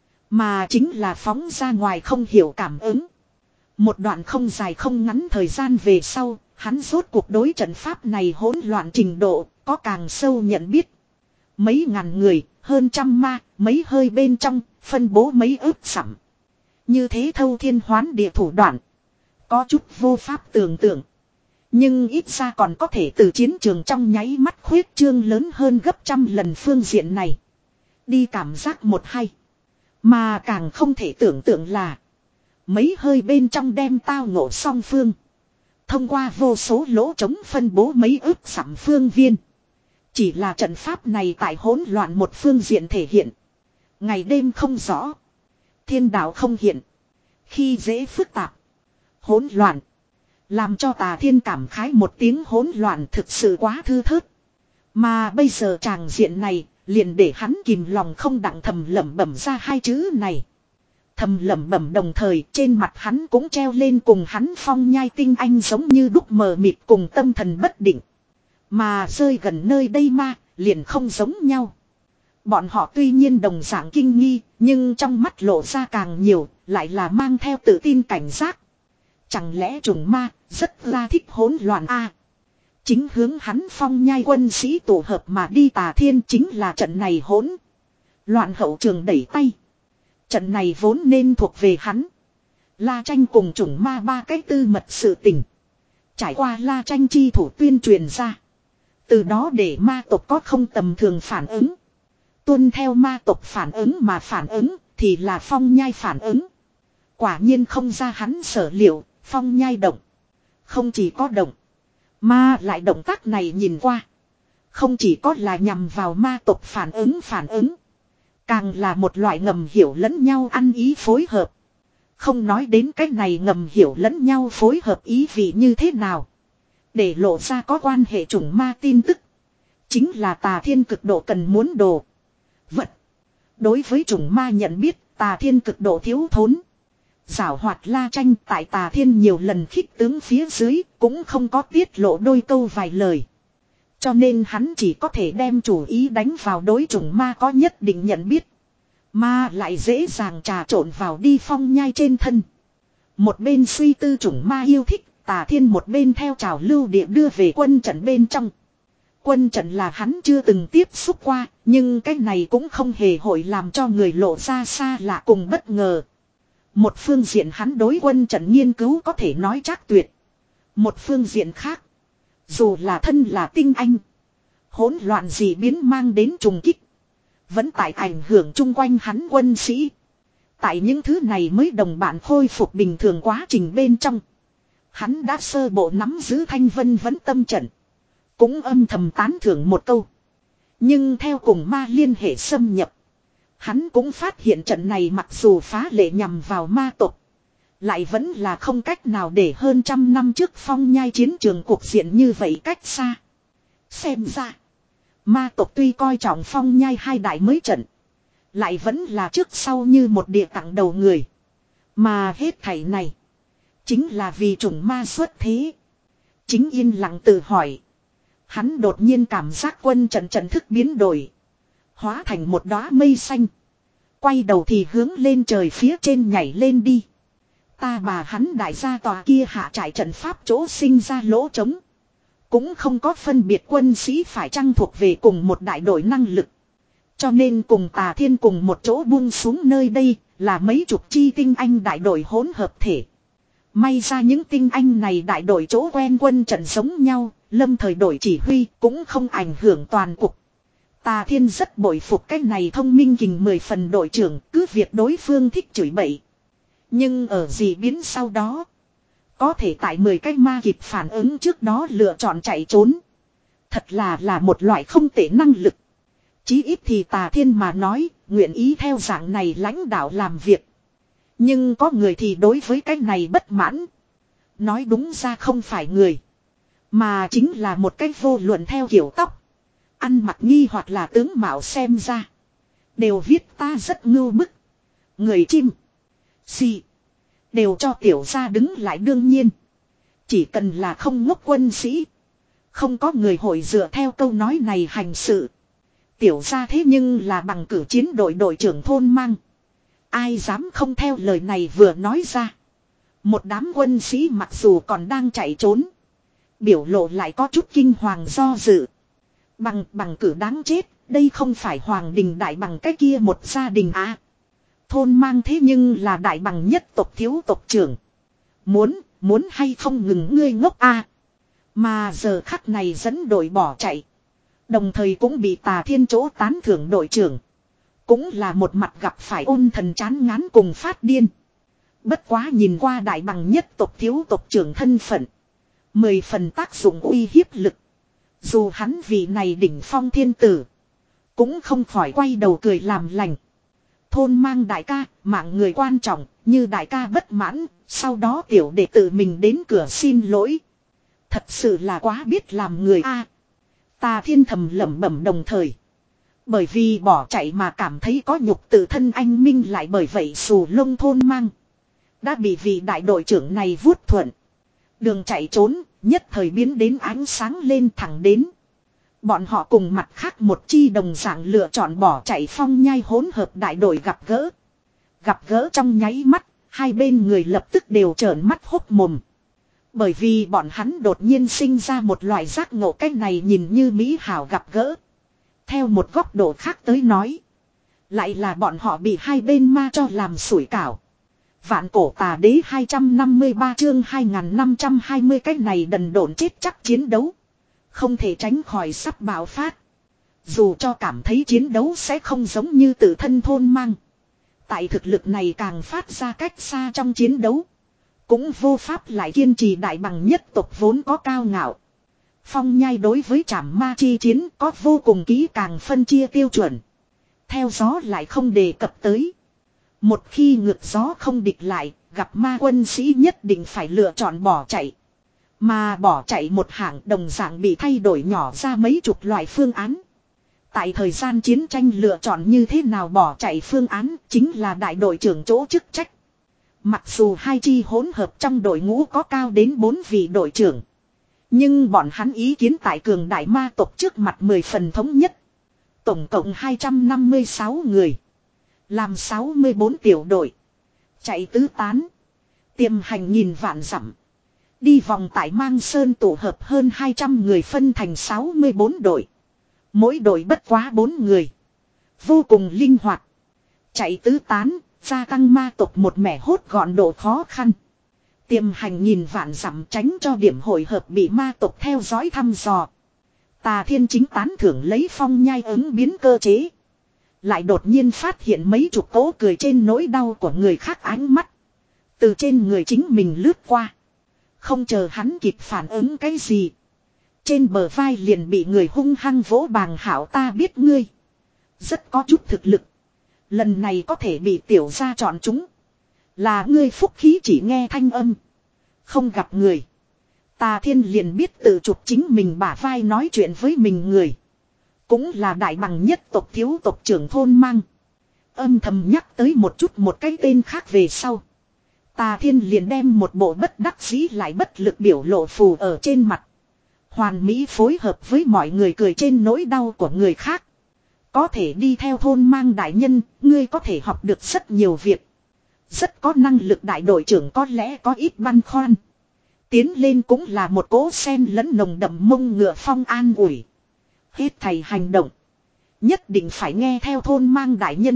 mà chính là phóng ra ngoài không hiểu cảm ứng. Một đoạn không dài không ngắn thời gian về sau, hắn rốt cuộc đối trận pháp này hỗn loạn trình độ, có càng sâu nhận biết. Mấy ngàn người, hơn trăm ma, mấy hơi bên trong, phân bố mấy ước dặm. Như thế thâu thiên hoán địa thủ đoạn. Có chút vô pháp tưởng tượng. Nhưng ít ra còn có thể từ chiến trường trong nháy mắt khuyết trương lớn hơn gấp trăm lần phương diện này. Đi cảm giác một hay. Mà càng không thể tưởng tượng là mấy hơi bên trong đem tao ngộ song phương. Thông qua vô số lỗ trống phân bố mấy ước dặm phương viên. Chỉ là trận pháp này tại hỗn loạn một phương diện thể hiện. Ngày đêm không rõ. Thiên đạo không hiện. Khi dễ phức tạp. Hỗn loạn. Làm cho Tà Thiên cảm khái một tiếng hỗn loạn thực sự quá thư thớt. Mà bây giờ tràng diện này liền để hắn kìm lòng không đặng thầm lẩm bẩm ra hai chữ này. Thầm lẩm bẩm đồng thời trên mặt hắn cũng treo lên cùng hắn phong nhai tinh anh giống như đúc mờ mịt cùng tâm thần bất định. Mà rơi gần nơi đây ma liền không giống nhau. Bọn họ tuy nhiên đồng dạng kinh nghi, nhưng trong mắt lộ ra càng nhiều, lại là mang theo tự tin cảnh giác. Chẳng lẽ trùng ma rất là thích hỗn loạn a? Chính hướng hắn phong nhai quân sĩ tổ hợp mà đi Tà Thiên chính là trận này hỗn loạn hậu trường đẩy tay. Trận này vốn nên thuộc về hắn. La Tranh cùng trùng ma ba cái tư mật sự tình. Trải qua La Tranh chi thủ tuyên truyền ra. Từ đó để ma tộc có không tầm thường phản ứng. Tuân theo ma tộc phản ứng mà phản ứng thì là phong nhai phản ứng. Quả nhiên không ra hắn sở liệu, phong nhai động. Không chỉ có động, mà lại động tác này nhìn qua. Không chỉ có là nhằm vào ma tộc phản ứng phản ứng. Càng là một loại ngầm hiểu lẫn nhau ăn ý phối hợp. Không nói đến cái này ngầm hiểu lẫn nhau phối hợp ý vị như thế nào. Để lộ ra có quan hệ chủng ma tin tức. Chính là Tà Thiên cực độ cần muốn đồ vật. Đối với chủng ma nhận biết, Tà Thiên cực độ thiếu thốn. Giảo hoạt La Tranh tại Tà Thiên nhiều lần khích tướng phía dưới cũng không có tiết lộ đôi câu vài lời. Cho nên hắn chỉ có thể đem chủ ý đánh vào đối chủng ma có nhất định nhận biết. Mà lại dễ dàng trà trộn vào đi phong nhai trên thân. Một bên suy tư chủng ma yêu thích, Tà Thiên một bên theo trào lưu địa đưa về quân trận bên trong. Quân trận là hắn chưa từng tiếp xúc qua, nhưng cái này cũng không hề hội làm cho người lộ ra xa lạ cùng bất ngờ. Một phương diện hắn đối quân trận nghiên cứu có thể nói chắc tuyệt. Một phương diện khác, dù là thân là tinh anh, hỗn loạn gì biến mang đến trùng kích, vẫn tại ảnh hưởng chung quanh hắn quân sĩ. Tại những thứ này mới đồng bạn khôi phục bình thường quá trình bên trong. Hắn đã sơ bộ nắm giữ thanh vân vấn tâm trận. Cũng âm thầm tán thưởng một câu. Nhưng theo cùng ma liên hệ xâm nhập. Hắn cũng phát hiện trận này mặc dù phá lệ nhằm vào ma tộc. Lại vẫn là không cách nào để hơn trăm năm trước phong nhai chiến trường cuộc diện như vậy cách xa. Xem ra. Ma tộc tuy coi trọng phong nhai hai đại mới trận. Lại vẫn là trước sau như một địa tặng đầu người. Mà hết thảy này. Chính là vì chủng ma xuất thế. Chính yên lặng tự hỏi. Hắn đột nhiên cảm giác quân trận trận thức biến đổi. Hóa thành một đóa mây xanh. Quay đầu thì hướng lên trời phía trên nhảy lên đi. Ta bà hắn đại gia tòa kia hạ trại trận pháp chỗ sinh ra lỗ trống. Cũng không có phân biệt quân sĩ phải chăng thuộc về cùng một đại đội năng lực. Cho nên cùng Tà Thiên cùng một chỗ buông xuống nơi đây là mấy chục chi tinh anh đại đội hỗn hợp thể. May ra những tinh anh này đại đội chỗ quen quân trận giống nhau, lâm thời đổi chỉ huy cũng không ảnh hưởng toàn cục. Tà Thiên rất bội phục cái này thông minh kình mười phần đội trưởng, cứ việc đối phương thích chửi bậy. Nhưng ở dị biến sau đó, có thể tại mười cái ma kịp phản ứng trước đó lựa chọn chạy trốn. Thật là là một loại không tệ năng lực. Chí ít thì Tà Thiên mà nói, nguyện ý theo dạng này lãnh đạo làm việc. Nhưng có người thì đối với cái này bất mãn. Nói đúng ra không phải người, mà chính là một cái vô luận theo kiểu tóc, Ăn mặc nghi hoặc là tướng mạo xem ra. Đều viết ta rất ngưu bức. Người chim. Xì. Đều cho tiểu gia đứng lại đương nhiên. Chỉ cần là không ngốc quân sĩ. Không có người hội dựa theo câu nói này hành sự. Tiểu gia thế nhưng là bằng cử chiến đội đội trưởng thôn mang. Ai dám không theo lời này vừa nói ra. Một đám quân sĩ mặc dù còn đang chạy trốn. Biểu lộ lại có chút kinh hoàng do dự. Bằng bằng cử đáng chết. Đây không phải hoàng đình đại bằng cái kia một gia đình à. Thôn mang thế nhưng là đại bằng nhất tộc thiếu tộc trưởng. Muốn, muốn hay không ngừng ngươi ngốc à. Mà giờ khắc này dẫn đội bỏ chạy. Đồng thời cũng bị Tà Thiên chỗ tán thưởng đội trưởng. Cũng là một mặt gặp phải ôn thần chán ngán cùng phát điên. Bất quá nhìn qua đại bằng nhất tộc thiếu tộc trưởng thân phận. Mười phần tác dụng uy hiếp lực. Dù hắn vị này đỉnh phong thiên tử. Cũng không khỏi quay đầu cười làm lành. Thôn mang đại ca, mạng người quan trọng, như đại ca bất mãn, sau đó tiểu đệ tự mình đến cửa xin lỗi. Thật sự là quá biết làm người a. Tà Thiên thầm lẩm bẩm đồng thời. Bởi vì bỏ chạy mà cảm thấy có nhục tự thân anh minh lại bởi vậy xù lông thôn mang. Đã bị vị đại đội trưởng này vuốt thuận. Đường chạy trốn, nhất thời biến đến ánh sáng lên thẳng đến. Bọn họ cùng mặt khác một chi đồng dạng lựa chọn bỏ chạy phong nhai hỗn hợp đại đội gặp gỡ. Gặp gỡ trong nháy mắt, hai bên người lập tức đều trợn mắt hốc mồm. Bởi vì bọn hắn đột nhiên sinh ra một loại giác ngộ cách này nhìn như mỹ hảo gặp gỡ. Theo một góc độ khác tới nói. Lại là bọn họ bị hai bên ma cho làm sủi cảo. Vạn cổ tà đế hai trăm năm mươi ba chương hai nghìn năm trăm hai mươi cách này đần độn chết chắc chiến đấu. Không thể tránh khỏi sắp bạo phát. Dù cho cảm thấy chiến đấu sẽ không giống như tự thân thôn mang. Tại thực lực này càng phát ra cách xa trong chiến đấu. Cũng vô pháp lại kiên trì đại bằng nhất tộc vốn có cao ngạo. Phong nhai đối với trảm ma chi chiến có vô cùng kỹ càng phân chia tiêu chuẩn. Theo gió lại không đề cập tới. Một khi ngược gió không địch lại, gặp ma quân sĩ nhất định phải lựa chọn bỏ chạy. Mà bỏ chạy một hạng đồng dạng bị thay đổi nhỏ ra mấy chục loại phương án. Tại thời gian chiến tranh lựa chọn như thế nào bỏ chạy phương án chính là đại đội trưởng chỗ chức trách. Mặc dù hai chi hỗn hợp trong đội ngũ có cao đến bốn vị đội trưởng. Nhưng bọn hắn ý kiến tại cường đại ma tộc trước mặt mười phần thống nhất. Tổng cộng hai trăm năm mươi sáu người. Làm sáu mươi bốn tiểu đội. Chạy tứ tán. Tiềm hành nghìn vạn dặm. Đi vòng tại Mang Sơn tổ hợp hơn hai trăm người phân thành sáu mươi bốn đội. Mỗi đội bất quá bốn người. Vô cùng linh hoạt. Chạy tứ tán, gia tăng ma tộc một mẻ hốt gọn độ khó khăn. Tiềm hành nghìn vạn dặm tránh cho điểm hội hợp bị ma tộc theo dõi thăm dò. Tà Thiên chính tán thưởng lấy phong nhai ứng biến cơ chế. Lại đột nhiên phát hiện mấy chục cố cười trên nỗi đau của người khác ánh mắt. Từ trên người chính mình lướt qua. Không chờ hắn kịp phản ứng cái gì. Trên bờ vai liền bị người hung hăng vỗ bàng hảo ta biết ngươi. Rất có chút thực lực. Lần này có thể bị tiểu gia chọn chúng. Là ngươi phúc khí chỉ nghe thanh âm. Không gặp người. Tà Thiên liền biết tự chụp chính mình bả vai nói chuyện với mình người. Cũng là đại bằng nhất tộc thiếu tộc trưởng thôn mang. Âm thầm nhắc tới một chút một cái tên khác về sau. Tà Thiên liền đem một bộ bất đắc dĩ lại bất lực biểu lộ phù ở trên mặt. Hoàn mỹ phối hợp với mọi người cười trên nỗi đau của người khác. Có thể đi theo thôn mang đại nhân, ngươi có thể học được rất nhiều việc. Rất có năng lực đại đội trưởng có lẽ có ít băn khoăn. Tiến lên cũng là một cỗ sen lẫn nồng đậm mông ngựa phong an ủi. Hết thầy hành động. Nhất định phải nghe theo thôn mang đại nhân.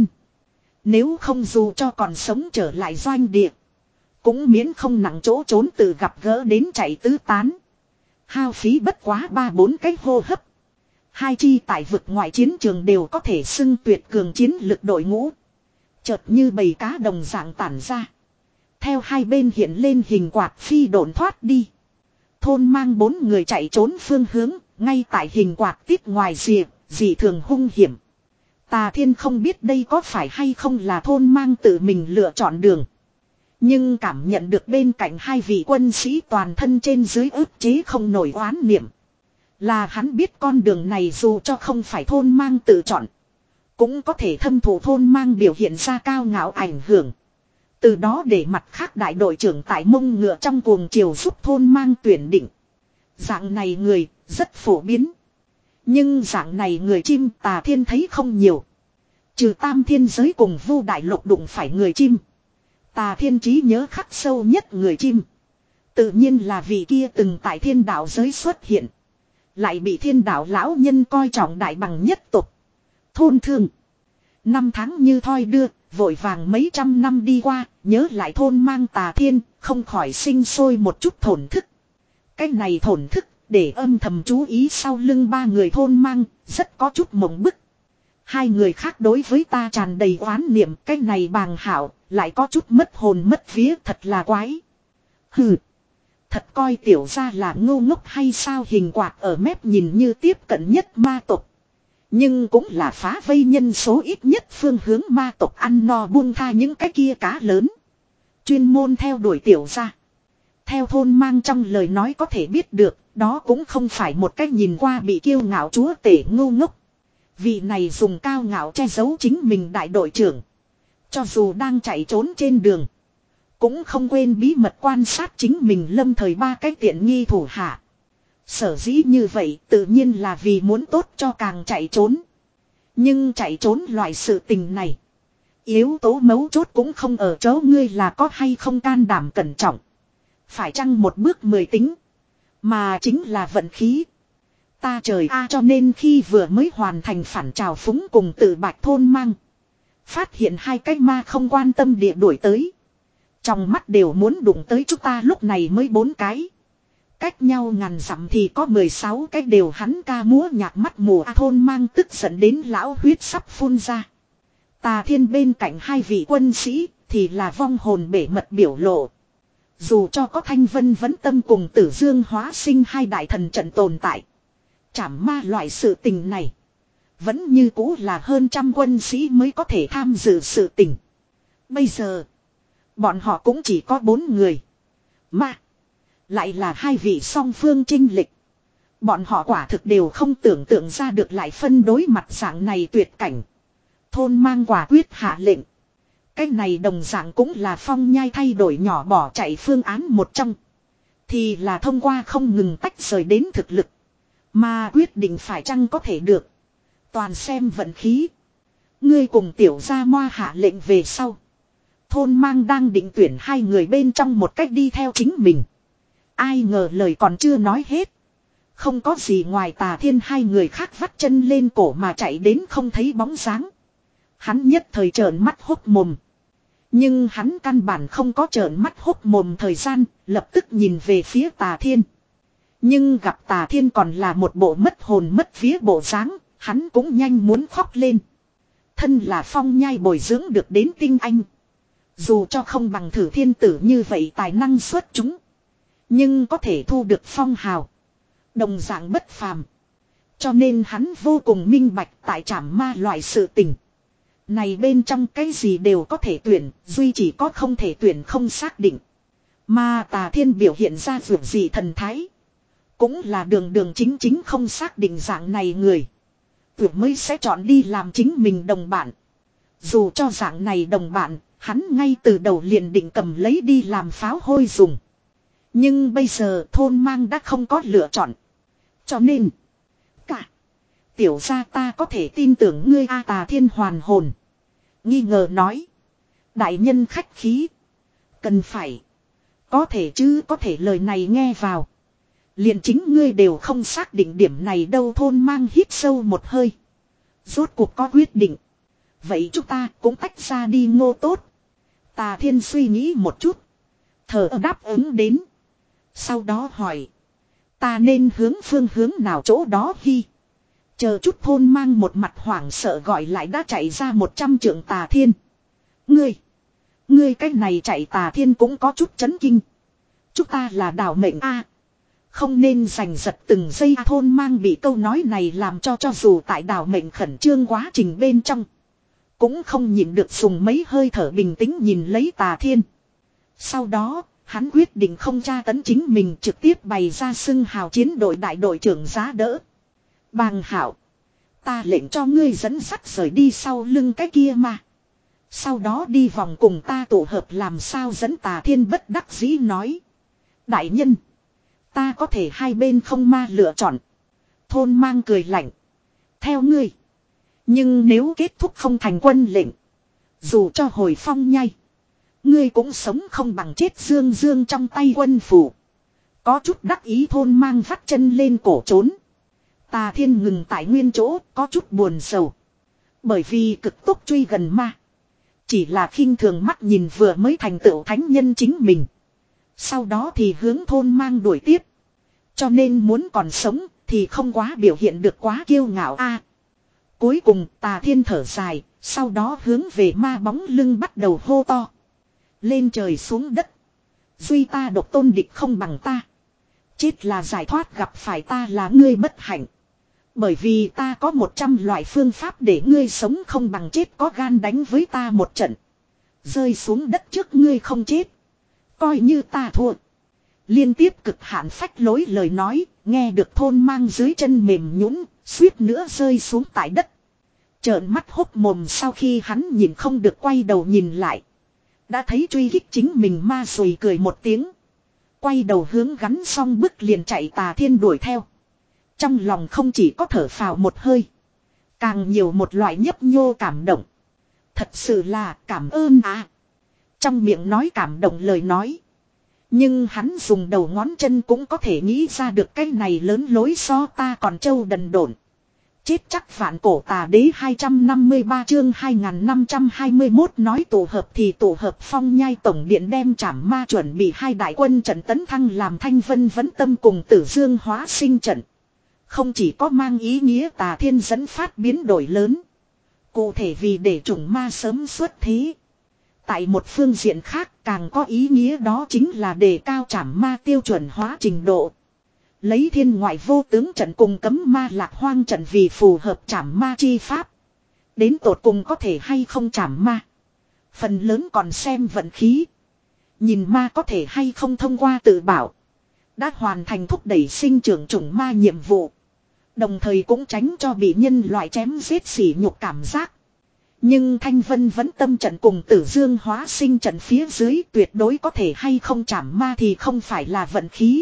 Nếu không dù cho còn sống trở lại doanh địa. Cũng miễn không nặng chỗ trốn từ gặp gỡ đến chạy tứ tán. Hao phí bất quá ba bốn cái hô hấp. Hai chi tại vực ngoại chiến trường đều có thể xưng tuyệt cường chiến lực đội ngũ. Chợt như bầy cá đồng dạng tản ra. Theo hai bên hiện lên hình quạt phi độn thoát đi. Thôn mang bốn người chạy trốn phương hướng. Ngay tại hình quạt tiết ngoài rìa, dị thường hung hiểm. Tà Thiên không biết đây có phải hay không là thôn mang tự mình lựa chọn đường. Nhưng cảm nhận được bên cạnh hai vị quân sĩ toàn thân trên dưới ức chế không nổi oán niệm. Là hắn biết con đường này dù cho không phải thôn mang tự chọn. Cũng có thể thâm thụ thôn mang biểu hiện ra cao ngạo ảnh hưởng. Từ đó để mặt khác đại đội trưởng tại mông ngựa trong cuồng chiều giúp thôn mang tuyển định. Dạng này người rất phổ biến. Nhưng dạng này người chim Tà Thiên thấy không nhiều. Trừ tam thiên giới cùng Vu đại lục đụng phải người chim. Tà Thiên trí nhớ khắc sâu nhất người chim. Tự nhiên là vị kia từng tại thiên đạo giới xuất hiện. Lại bị thiên đạo lão nhân coi trọng đại bằng nhất tục. Thôn Thương. Năm tháng như thoi đưa, vội vàng mấy trăm năm đi qua, nhớ lại thôn mang Tà Thiên, không khỏi sinh sôi một chút thổn thức. Cái này thổn thức, để âm thầm chú ý sau lưng ba người thôn mang, rất có chút mộng bức. Hai người khác đối với ta tràn đầy oán niệm, cái này bàng hảo, lại có chút mất hồn mất vía, thật là quái. Hừ. Thật coi tiểu ra là ngu ngốc hay sao, hình quạt ở mép nhìn như tiếp cận nhất ma tộc. Nhưng cũng là phá vây nhân số ít nhất phương hướng ma tộc ăn no buông tha những cái kia cá lớn. Chuyên môn theo đuổi tiểu ra. Theo thôn mang trong lời nói có thể biết được, đó cũng không phải một cách nhìn qua bị kiêu ngạo chúa tể ngu ngốc. Vị này dùng cao ngạo che giấu chính mình đại đội trưởng. Cho dù đang chạy trốn trên đường. Cũng không quên bí mật quan sát chính mình lâm thời ba cái tiện nghi thủ hạ. Sở dĩ như vậy tự nhiên là vì muốn tốt cho càng chạy trốn. Nhưng chạy trốn loại sự tình này. Yếu tố mấu chốt cũng không ở chỗ ngươi là có hay không can đảm cẩn trọng. Phải chăng một bước mười tính. Mà chính là vận khí. Ta trời a cho nên khi vừa mới hoàn thành phản trào phúng cùng tự bạch thôn mang. Phát hiện hai cái ma không quan tâm địa đuổi tới. Trong mắt đều muốn đụng tới chúng ta lúc này mới bốn cái. Cách nhau ngàn dặm thì có mười sáu cái đều hắn ca múa nhạc mắt mùa a thôn mang tức giận đến lão huyết sắp phun ra. Tà Thiên bên cạnh hai vị quân sĩ thì là vong hồn bể mật biểu lộ. Dù cho có Thanh Vân vẫn tâm cùng Tử Dương hóa sinh hai đại thần trận tồn tại. Trảm ma loại sự tình này. Vẫn như cũ là hơn trăm quân sĩ mới có thể tham dự sự tình. Bây giờ. Bọn họ cũng chỉ có bốn người. Mà. Lại là hai vị song phương chinh lịch. Bọn họ quả thực đều không tưởng tượng ra được lại phân đối mặt dạng này tuyệt cảnh. Thôn mang quả quyết hạ lệnh. Cái này đồng dạng cũng là Phong Nhai thay đổi nhỏ bỏ chạy phương án một trong. Thì là thông qua không ngừng tách rời đến thực lực. Mà quyết định phải chăng có thể được. Toàn xem vận khí. Ngươi cùng tiểu gia moa hạ lệnh về sau. Thôn mang đang định tuyển hai người bên trong một cách đi theo chính mình. Ai ngờ lời còn chưa nói hết. Không có gì ngoài Tà Thiên hai người khác vắt chân lên cổ mà chạy đến không thấy bóng dáng. Hắn nhất thời trợn mắt hốc mồm. Nhưng hắn căn bản không có trợn mắt hốc mồm thời gian, lập tức nhìn về phía Tà Thiên. Nhưng gặp Tà Thiên còn là một bộ mất hồn mất vía bộ dáng, hắn cũng nhanh muốn khóc lên. Thân là Phong Nhai bồi dưỡng được đến tinh anh. Dù cho không bằng Thử Thiên Tử như vậy tài năng xuất chúng. Nhưng có thể thu được phong hào. Đồng dạng bất phàm. Cho nên hắn vô cùng minh bạch tại trảm ma loại sự tình. Này bên trong cái gì đều có thể tuyển, duy chỉ có không thể tuyển không xác định. Mà Tà Thiên biểu hiện ra vượt gì thần thái. Cũng là đường đường chính chính không xác định dạng này người. Tuyển mới sẽ chọn đi làm chính mình đồng bạn. Dù cho dạng này đồng bạn, hắn ngay từ đầu liền định cầm lấy đi làm pháo hôi dùng. Nhưng bây giờ thôn mang đã không có lựa chọn. Cho nên, cả tiểu gia ta có thể tin tưởng ngươi a. Tà Thiên hoàn hồn. Nghi ngờ nói. Đại nhân khách khí. Cần phải. Có thể chứ có thể lời này nghe vào. Liền chính ngươi đều không xác định điểm này đâu. Thôn mang hít sâu một hơi. Rốt cuộc có quyết định. Vậy chúng ta cũng tách ra đi ngô tốt. Tà Thiên suy nghĩ một chút. Thở đáp ứng đến. Sau đó hỏi. Ta nên hướng phương hướng nào chỗ đó hi. Chờ chút thôn mang một mặt hoảng sợ gọi lại đã chạy ra một trăm trượng Tà Thiên. Ngươi. Ngươi cách này chạy Tà Thiên cũng có chút chấn kinh. Chúng ta là đảo mệnh a, không nên giành giật từng giây a. Thôn mang bị câu nói này làm cho cho dù tại đảo mệnh khẩn trương quá trình bên trong. Cũng không nhịn được dùng mấy hơi thở bình tĩnh nhìn lấy Tà Thiên. Sau đó, Hắn quyết định không tra tấn chính mình, trực tiếp bày ra xưng hào chiến đội đại đội trưởng giá đỡ. Bàng Hảo, ta lệnh cho ngươi dẫn sắt rời đi sau lưng cái kia mà. Sau đó đi vòng cùng ta tụ hợp làm sao dẫn Tà Thiên bất đắc dĩ nói. Đại nhân, ta có thể hai bên không ma lựa chọn. Thôn Mang cười lạnh. Theo ngươi. Nhưng nếu kết thúc không thành quân lệnh, dù cho hồi phong nhai, ngươi cũng sống không bằng chết dương dương trong tay quân phủ. Có chút đắc ý Thôn Mang vắt chân lên cổ trốn. Tà Thiên ngừng tại nguyên chỗ, có chút buồn sầu. Bởi vì cực tốc truy gần ma, chỉ là khinh thường mắt nhìn vừa mới thành tựu thánh nhân chính mình. Sau đó thì hướng Thôn Mang đuổi tiếp. Cho nên muốn còn sống thì không quá biểu hiện được quá kiêu ngạo a. Cuối cùng Tà Thiên thở dài, sau đó hướng về ma bóng lưng bắt đầu hô to. Lên trời xuống đất, duy ta độc tôn địch không bằng ta. Chết là giải thoát, gặp phải ta là ngươi bất hạnh. Bởi vì ta có một trăm loại phương pháp để ngươi sống không bằng chết, có gan đánh với ta một trận. Rơi xuống đất trước ngươi không chết, coi như ta thua. Liên tiếp cực hạn phách lối lời nói, nghe được Thôn Mang dưới chân mềm nhũn, suýt nữa rơi xuống tại đất. Trợn mắt hốc mồm, sau khi hắn nhìn không được quay đầu nhìn lại, đã thấy truy kích chính mình ma sùi cười một tiếng, quay đầu hướng gắn xong bước liền chạy Tà Thiên đuổi theo. Trong lòng không chỉ có thở phào một hơi, càng nhiều một loại nhấp nhô cảm động. Thật sự là cảm ơn à. Trong miệng nói cảm động lời nói, nhưng hắn dùng đầu ngón chân cũng có thể nghĩ ra được cái này lớn lối so ta còn trâu đần độn. Chết chắc vạn cổ tà đế hai trăm năm mươi ba chương hai nghìn năm trăm hai mươi mốt nói tụ hợp thì tụ hợp. Phong nhai tổng điện đem trảm ma chuẩn bị hai đại quân trận tấn thăng làm Thanh Vân Vấn Tâm cùng Tử Dương hóa sinh trận. Không chỉ có mang ý nghĩa Tà Thiên dẫn phát biến đổi lớn, cụ thể vì để chủng ma sớm xuất thế. Tại một phương diện khác càng có ý nghĩa, đó chính là đề cao trảm ma tiêu chuẩn hóa trình độ. Lấy thiên ngoại vô tướng trận cùng cấm ma lạc hoang trận vì phù hợp trảm ma chi pháp. Đến tột cùng có thể hay không trảm ma, phần lớn còn xem vận khí. Nhìn ma có thể hay không thông qua tự bảo, đã hoàn thành thúc đẩy sinh trưởng chủng ma nhiệm vụ. Đồng thời cũng tránh cho bị nhân loại chém giết sỉ nhục cảm giác. Nhưng Thanh Vân Vấn Tâm trận cùng Tử Dương hóa sinh trận phía dưới tuyệt đối có thể hay không trảm ma thì không phải là vận khí.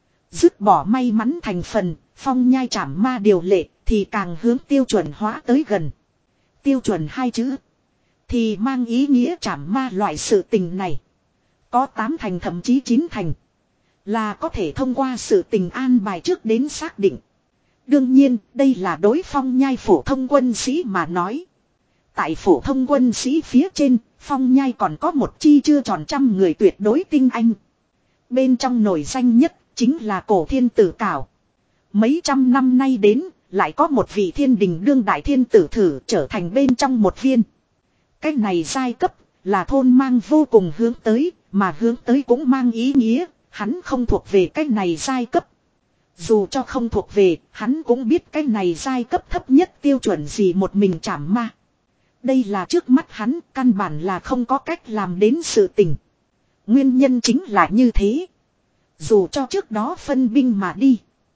Dứt bỏ may mắn thành phần, phong nhai trảm ma điều lệ thì càng hướng tiêu chuẩn hóa tới gần. Tiêu chuẩn hai chữ thì mang ý nghĩa trảm ma loại sự tình này có tám thành thậm chí chín thành là có thể thông qua sự tình an bài trước đến xác định. Đương nhiên đây là đối phong nhai phổ thông quân sĩ mà nói. Tại phổ thông quân sĩ phía trên, phong nhai còn có một chi chưa tròn trăm người tuyệt đối tinh anh. Bên trong nổi danh nhất chính là Cổ Thiên Tử Cảo. Mấy trăm năm nay đến, lại có một vị thiên đình đương đại thiên tử thử trở thành bên trong một viên. Cái này giai cấp là Thôn Mang vô cùng hướng tới, mà hướng tới cũng mang ý nghĩa hắn không thuộc về cái này giai cấp. Dù cho không thuộc về, hắn cũng biết cái này giai cấp thấp nhất tiêu chuẩn gì một mình trảm ma. Đây là trước mắt hắn, căn bản là không có cách làm đến sự tình. Nguyên nhân chính là như thế. Dù cho trước đó phân binh mà đi,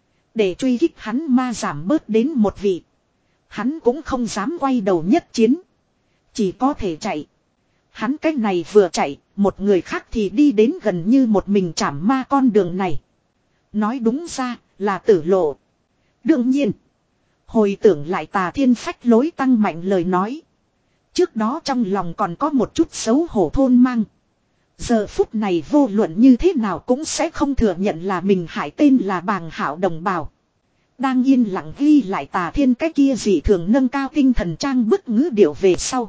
để truy kích hắn ma giảm bớt đến một vị, hắn cũng không dám quay đầu nhất chiến, chỉ có thể chạy. Hắn cách này vừa chạy, một người khác thì đi đến gần như một mình trảm ma con đường này. Nói đúng ra là tử lộ. Đương nhiên, hồi tưởng lại Tà Thiên phách lối tăng mạnh lời nói, trước đó trong lòng còn có một chút xấu hổ Thôn Mang. Giờ phút này vô luận như thế nào cũng sẽ không thừa nhận là mình hại tên là Bàng Hảo đồng bào. Đang yên lặng ghi lại Tà Thiên cái kia dị thường nâng cao tinh thần trang bức ngữ điệu về sau,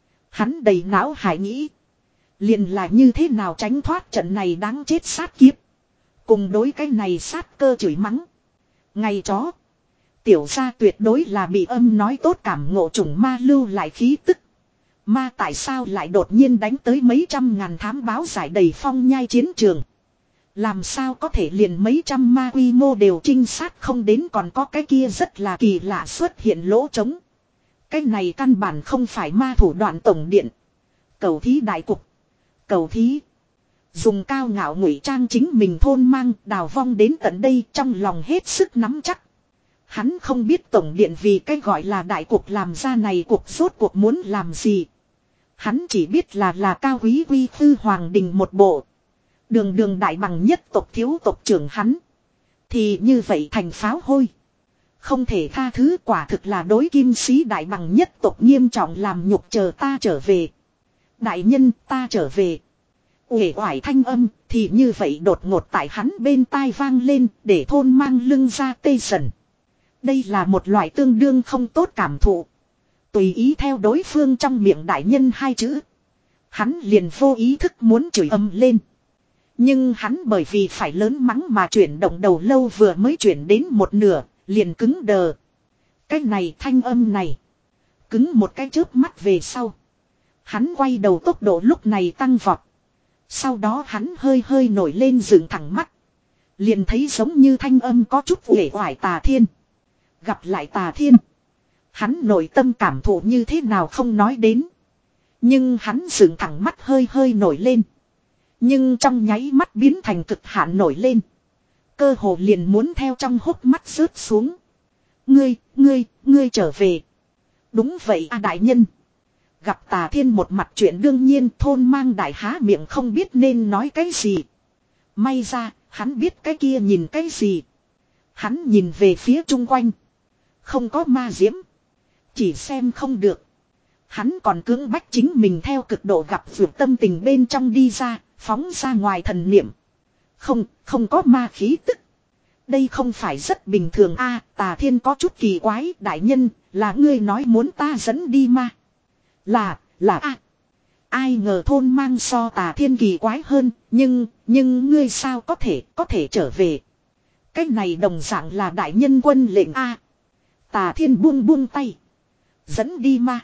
hắn đầy não hải nghĩ, liền là như thế nào tránh thoát trận này đáng chết sát kiếp. Cùng đối cái này sát cơ chửi mắng. Ngày chó, tiểu gia tuyệt đối là bị âm nói tốt cảm ngộ chủng ma lưu lại khí tức. Ma tại sao lại đột nhiên đánh tới mấy trăm ngàn thám báo giải đầy phong nhai chiến trường? Làm sao có thể liền mấy trăm ma quy mô đều trinh sát không đến, còn có cái kia rất là kỳ lạ xuất hiện lỗ trống. Cái này căn bản không phải ma thủ đoạn tổng điện. Cầu thí đại cục. Cầu thí. Dùng cao ngạo ngụy trang chính mình thôn mang Đào Vong đến tận đây trong lòng hết sức nắm chắc. Hắn không biết tổng điện vì cái gọi là đại cuộc làm ra này cuộc rốt cuộc muốn làm gì. Hắn chỉ biết là là cao quý quy tư hoàng đình một bộ. Đường đường đại bằng nhất tộc thiếu tộc trưởng hắn. Thì như vậy thành pháo hôi. Không thể tha thứ, quả thực là đối kim sĩ đại bằng nhất tộc nghiêm trọng làm nhục. Chờ ta trở về. Đại nhân, ta trở về. Uể oải thanh âm thì như vậy đột ngột tại hắn bên tai vang lên, để thôn mang lưng ra tê dần. Đây là một loại tương đương không tốt cảm thụ. Tùy ý theo đối phương trong miệng đại nhân hai chữ. Hắn liền vô ý thức muốn chửi ầm lên. Nhưng hắn bởi vì phải lớn mắng mà chuyển động đầu lâu vừa mới chuyển đến một nửa, liền cứng đờ. Cái này thanh âm này. Cứng một cái chớp mắt về sau. Hắn quay đầu tốc độ lúc này tăng vọt. Sau đó hắn hơi hơi nổi lên dựng thẳng mắt. Liền thấy giống như thanh âm có chút uể oải Tà Thiên. Gặp lại Tà Thiên. Hắn nội tâm cảm thụ như thế nào không nói đến. Nhưng hắn dựng thẳng mắt hơi hơi nổi lên. Nhưng trong nháy mắt biến thành cực hạn nổi lên. Cơ hồ liền muốn theo trong hốc mắt rớt xuống. Ngươi, ngươi, ngươi trở về. Đúng vậy a đại nhân. Gặp Tà Thiên một mặt chuyện đương nhiên thôn mang đại há miệng không biết nên nói cái gì. May ra, hắn biết cái kia nhìn cái gì. Hắn nhìn về phía chung quanh. Không có ma diễm. Chỉ xem không được. Hắn còn cưỡng bách chính mình theo cực độ gặp vượt tâm tình bên trong đi ra, phóng ra ngoài thần niệm. Không, không có ma khí tức. Đây không phải rất bình thường a. Tà Thiên có chút kỳ quái, đại nhân, là ngươi nói muốn ta dẫn đi ma. Là, là a. Ai ngờ thôn mang so Tà Thiên kỳ quái hơn, nhưng, nhưng ngươi sao có thể, có thể trở về. Cái này đồng dạng là đại nhân quân lệnh a. Tà Thiên buông buông tay. Dẫn đi ma.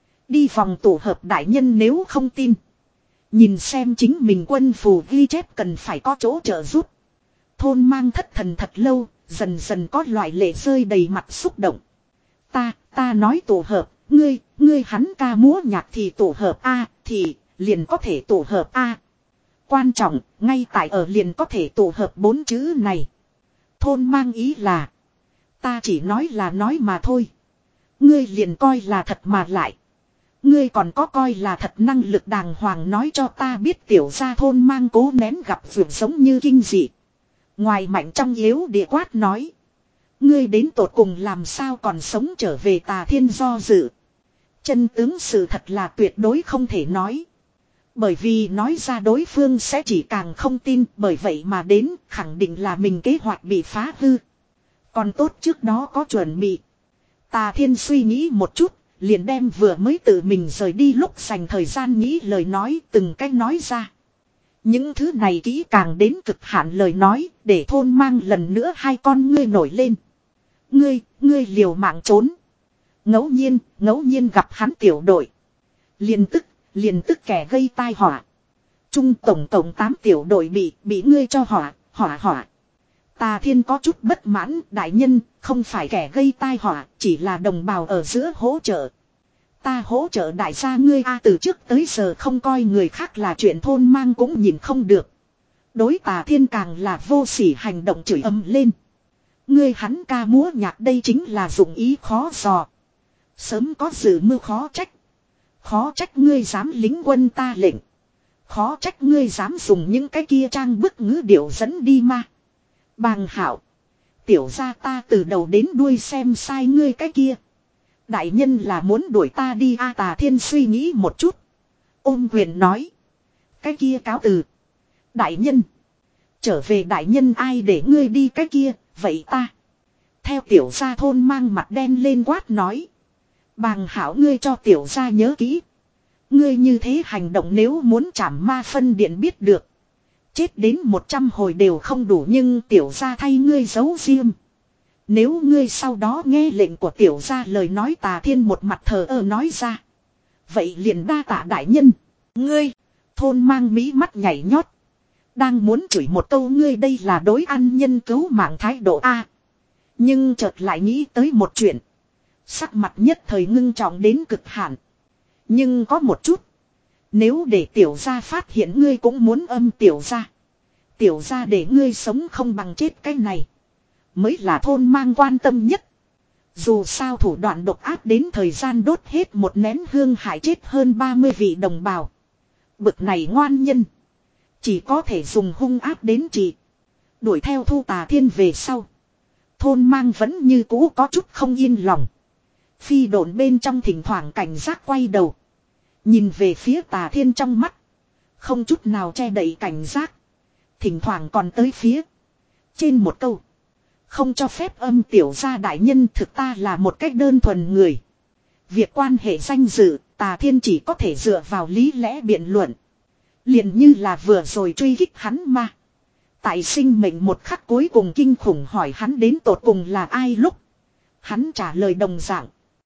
Đi phòng tổ hợp đại nhân nếu không tin. Nhìn xem chính mình quân phù ghi chép cần phải có chỗ trợ giúp. Thôn mang thất thần thật lâu, dần dần có loại lệ rơi đầy mặt xúc động. Ta, ta nói tổ hợp, ngươi, ngươi hắn ca múa nhạc thì tổ hợp A, thì, liền có thể tổ hợp A. Quan trọng, ngay tại ở liền có thể tổ hợp bốn chữ này. Thôn mang ý là, ta chỉ nói là nói mà thôi. Ngươi liền coi là thật mà lại. Ngươi còn có coi là thật năng lực đàng hoàng nói cho ta biết tiểu gia thôn mang cố nén gặp vượt giống như kinh dị. Ngoài mạnh trong yếu địa quát nói. Ngươi đến tột cùng làm sao còn sống trở về Tà Thiên do dự. Chân tướng sự thật là tuyệt đối không thể nói. Bởi vì nói ra đối phương sẽ chỉ càng không tin, bởi vậy mà đến khẳng định là mình kế hoạch bị phá hư. Còn tốt trước đó có chuẩn bị. Tà Thiên suy nghĩ một chút, liền đem vừa mới tự mình rời đi lúc dành thời gian nghĩ lời nói từng cách nói ra. Những thứ này kỹ càng đến cực hạn lời nói, để thôn mang lần nữa hai con ngươi nổi lên. Ngươi, ngươi liều mạng trốn. Ngẫu nhiên, ngẫu nhiên gặp hắn tiểu đội. Liền tức, liền tức kẻ gây tai họa. Trung tổng tổng tám tiểu đội bị, bị ngươi cho họa, họa họa. Tà Thiên có chút bất mãn, đại nhân, không phải kẻ gây tai họa, chỉ là đồng bào ở giữa hỗ trợ. Ta hỗ trợ đại gia ngươi a từ trước tới giờ không coi người khác là chuyện thôn mang cũng nhìn không được. Đối Tà Thiên càng là vô sỉ hành động chửi ầm lên. Ngươi hắn ca múa nhạc đây chính là dụng ý khó dò. Sớm có dự mưu khó trách. Khó trách ngươi dám lính quân ta lệnh. Khó trách ngươi dám dùng những cái kia trang bức ngữ điệu dẫn đi ma. Bàng hảo. Tiểu ra ta từ đầu đến đuôi xem sai ngươi cái kia. Đại nhân là muốn đuổi ta đi a. Tà Thiên suy nghĩ một chút. Ôm quyền nói. Cái kia cáo từ. Đại nhân. Trở về đại nhân ai để ngươi đi cái kia. Vậy ta. Theo tiểu gia thôn mang mặt đen lên quát nói. Bàng hảo ngươi cho tiểu gia nhớ kỹ. Ngươi như thế hành động nếu muốn chảm ma phân điện biết được. Chết đến một trăm hồi đều không đủ nhưng tiểu gia thay ngươi giấu riêng. Nếu ngươi sau đó nghe lệnh của tiểu gia lời nói. Tà Thiên một mặt thờ ơ nói ra. Vậy liền đa tạ đại nhân. Ngươi, thôn mang mí mắt nhảy nhót. Đang muốn chửi một câu ngươi đây là đối ăn nhân cứu mạng thái độ A. Nhưng chợt lại nghĩ tới một chuyện. Sắc mặt nhất thời ngưng trọng đến cực hạn. Nhưng có một chút. Nếu để tiểu gia phát hiện ngươi cũng muốn âm tiểu gia. Tiểu gia để ngươi sống không bằng chết cái này. Mới là thôn mang quan tâm nhất. Dù sao thủ đoạn độc ác đến thời gian đốt hết một nén hương hại chết hơn ba mươi vị đồng bào. Bực này ngoan nhân. Chỉ có thể dùng hung ác đến trị. Đuổi theo Thu Tà Thiên về sau. Thôn mang vẫn như cũ có chút không yên lòng. Phi độn bên trong thỉnh thoảng cảnh giác quay đầu. Nhìn về phía Tà Thiên trong mắt. Không chút nào che đậy cảnh giác. Thỉnh thoảng còn tới phía. Trên một câu. Không cho phép âm tiểu gia đại nhân, thực ta là một cách đơn thuần người. Việc quan hệ danh dự, Tà Thiên chỉ có thể dựa vào lý lẽ biện luận. Liền như là vừa rồi truy kích hắn mà. Tại sinh mệnh một khắc cuối cùng kinh khủng hỏi hắn đến tột cùng là ai lúc. Hắn trả lời đồng dạng.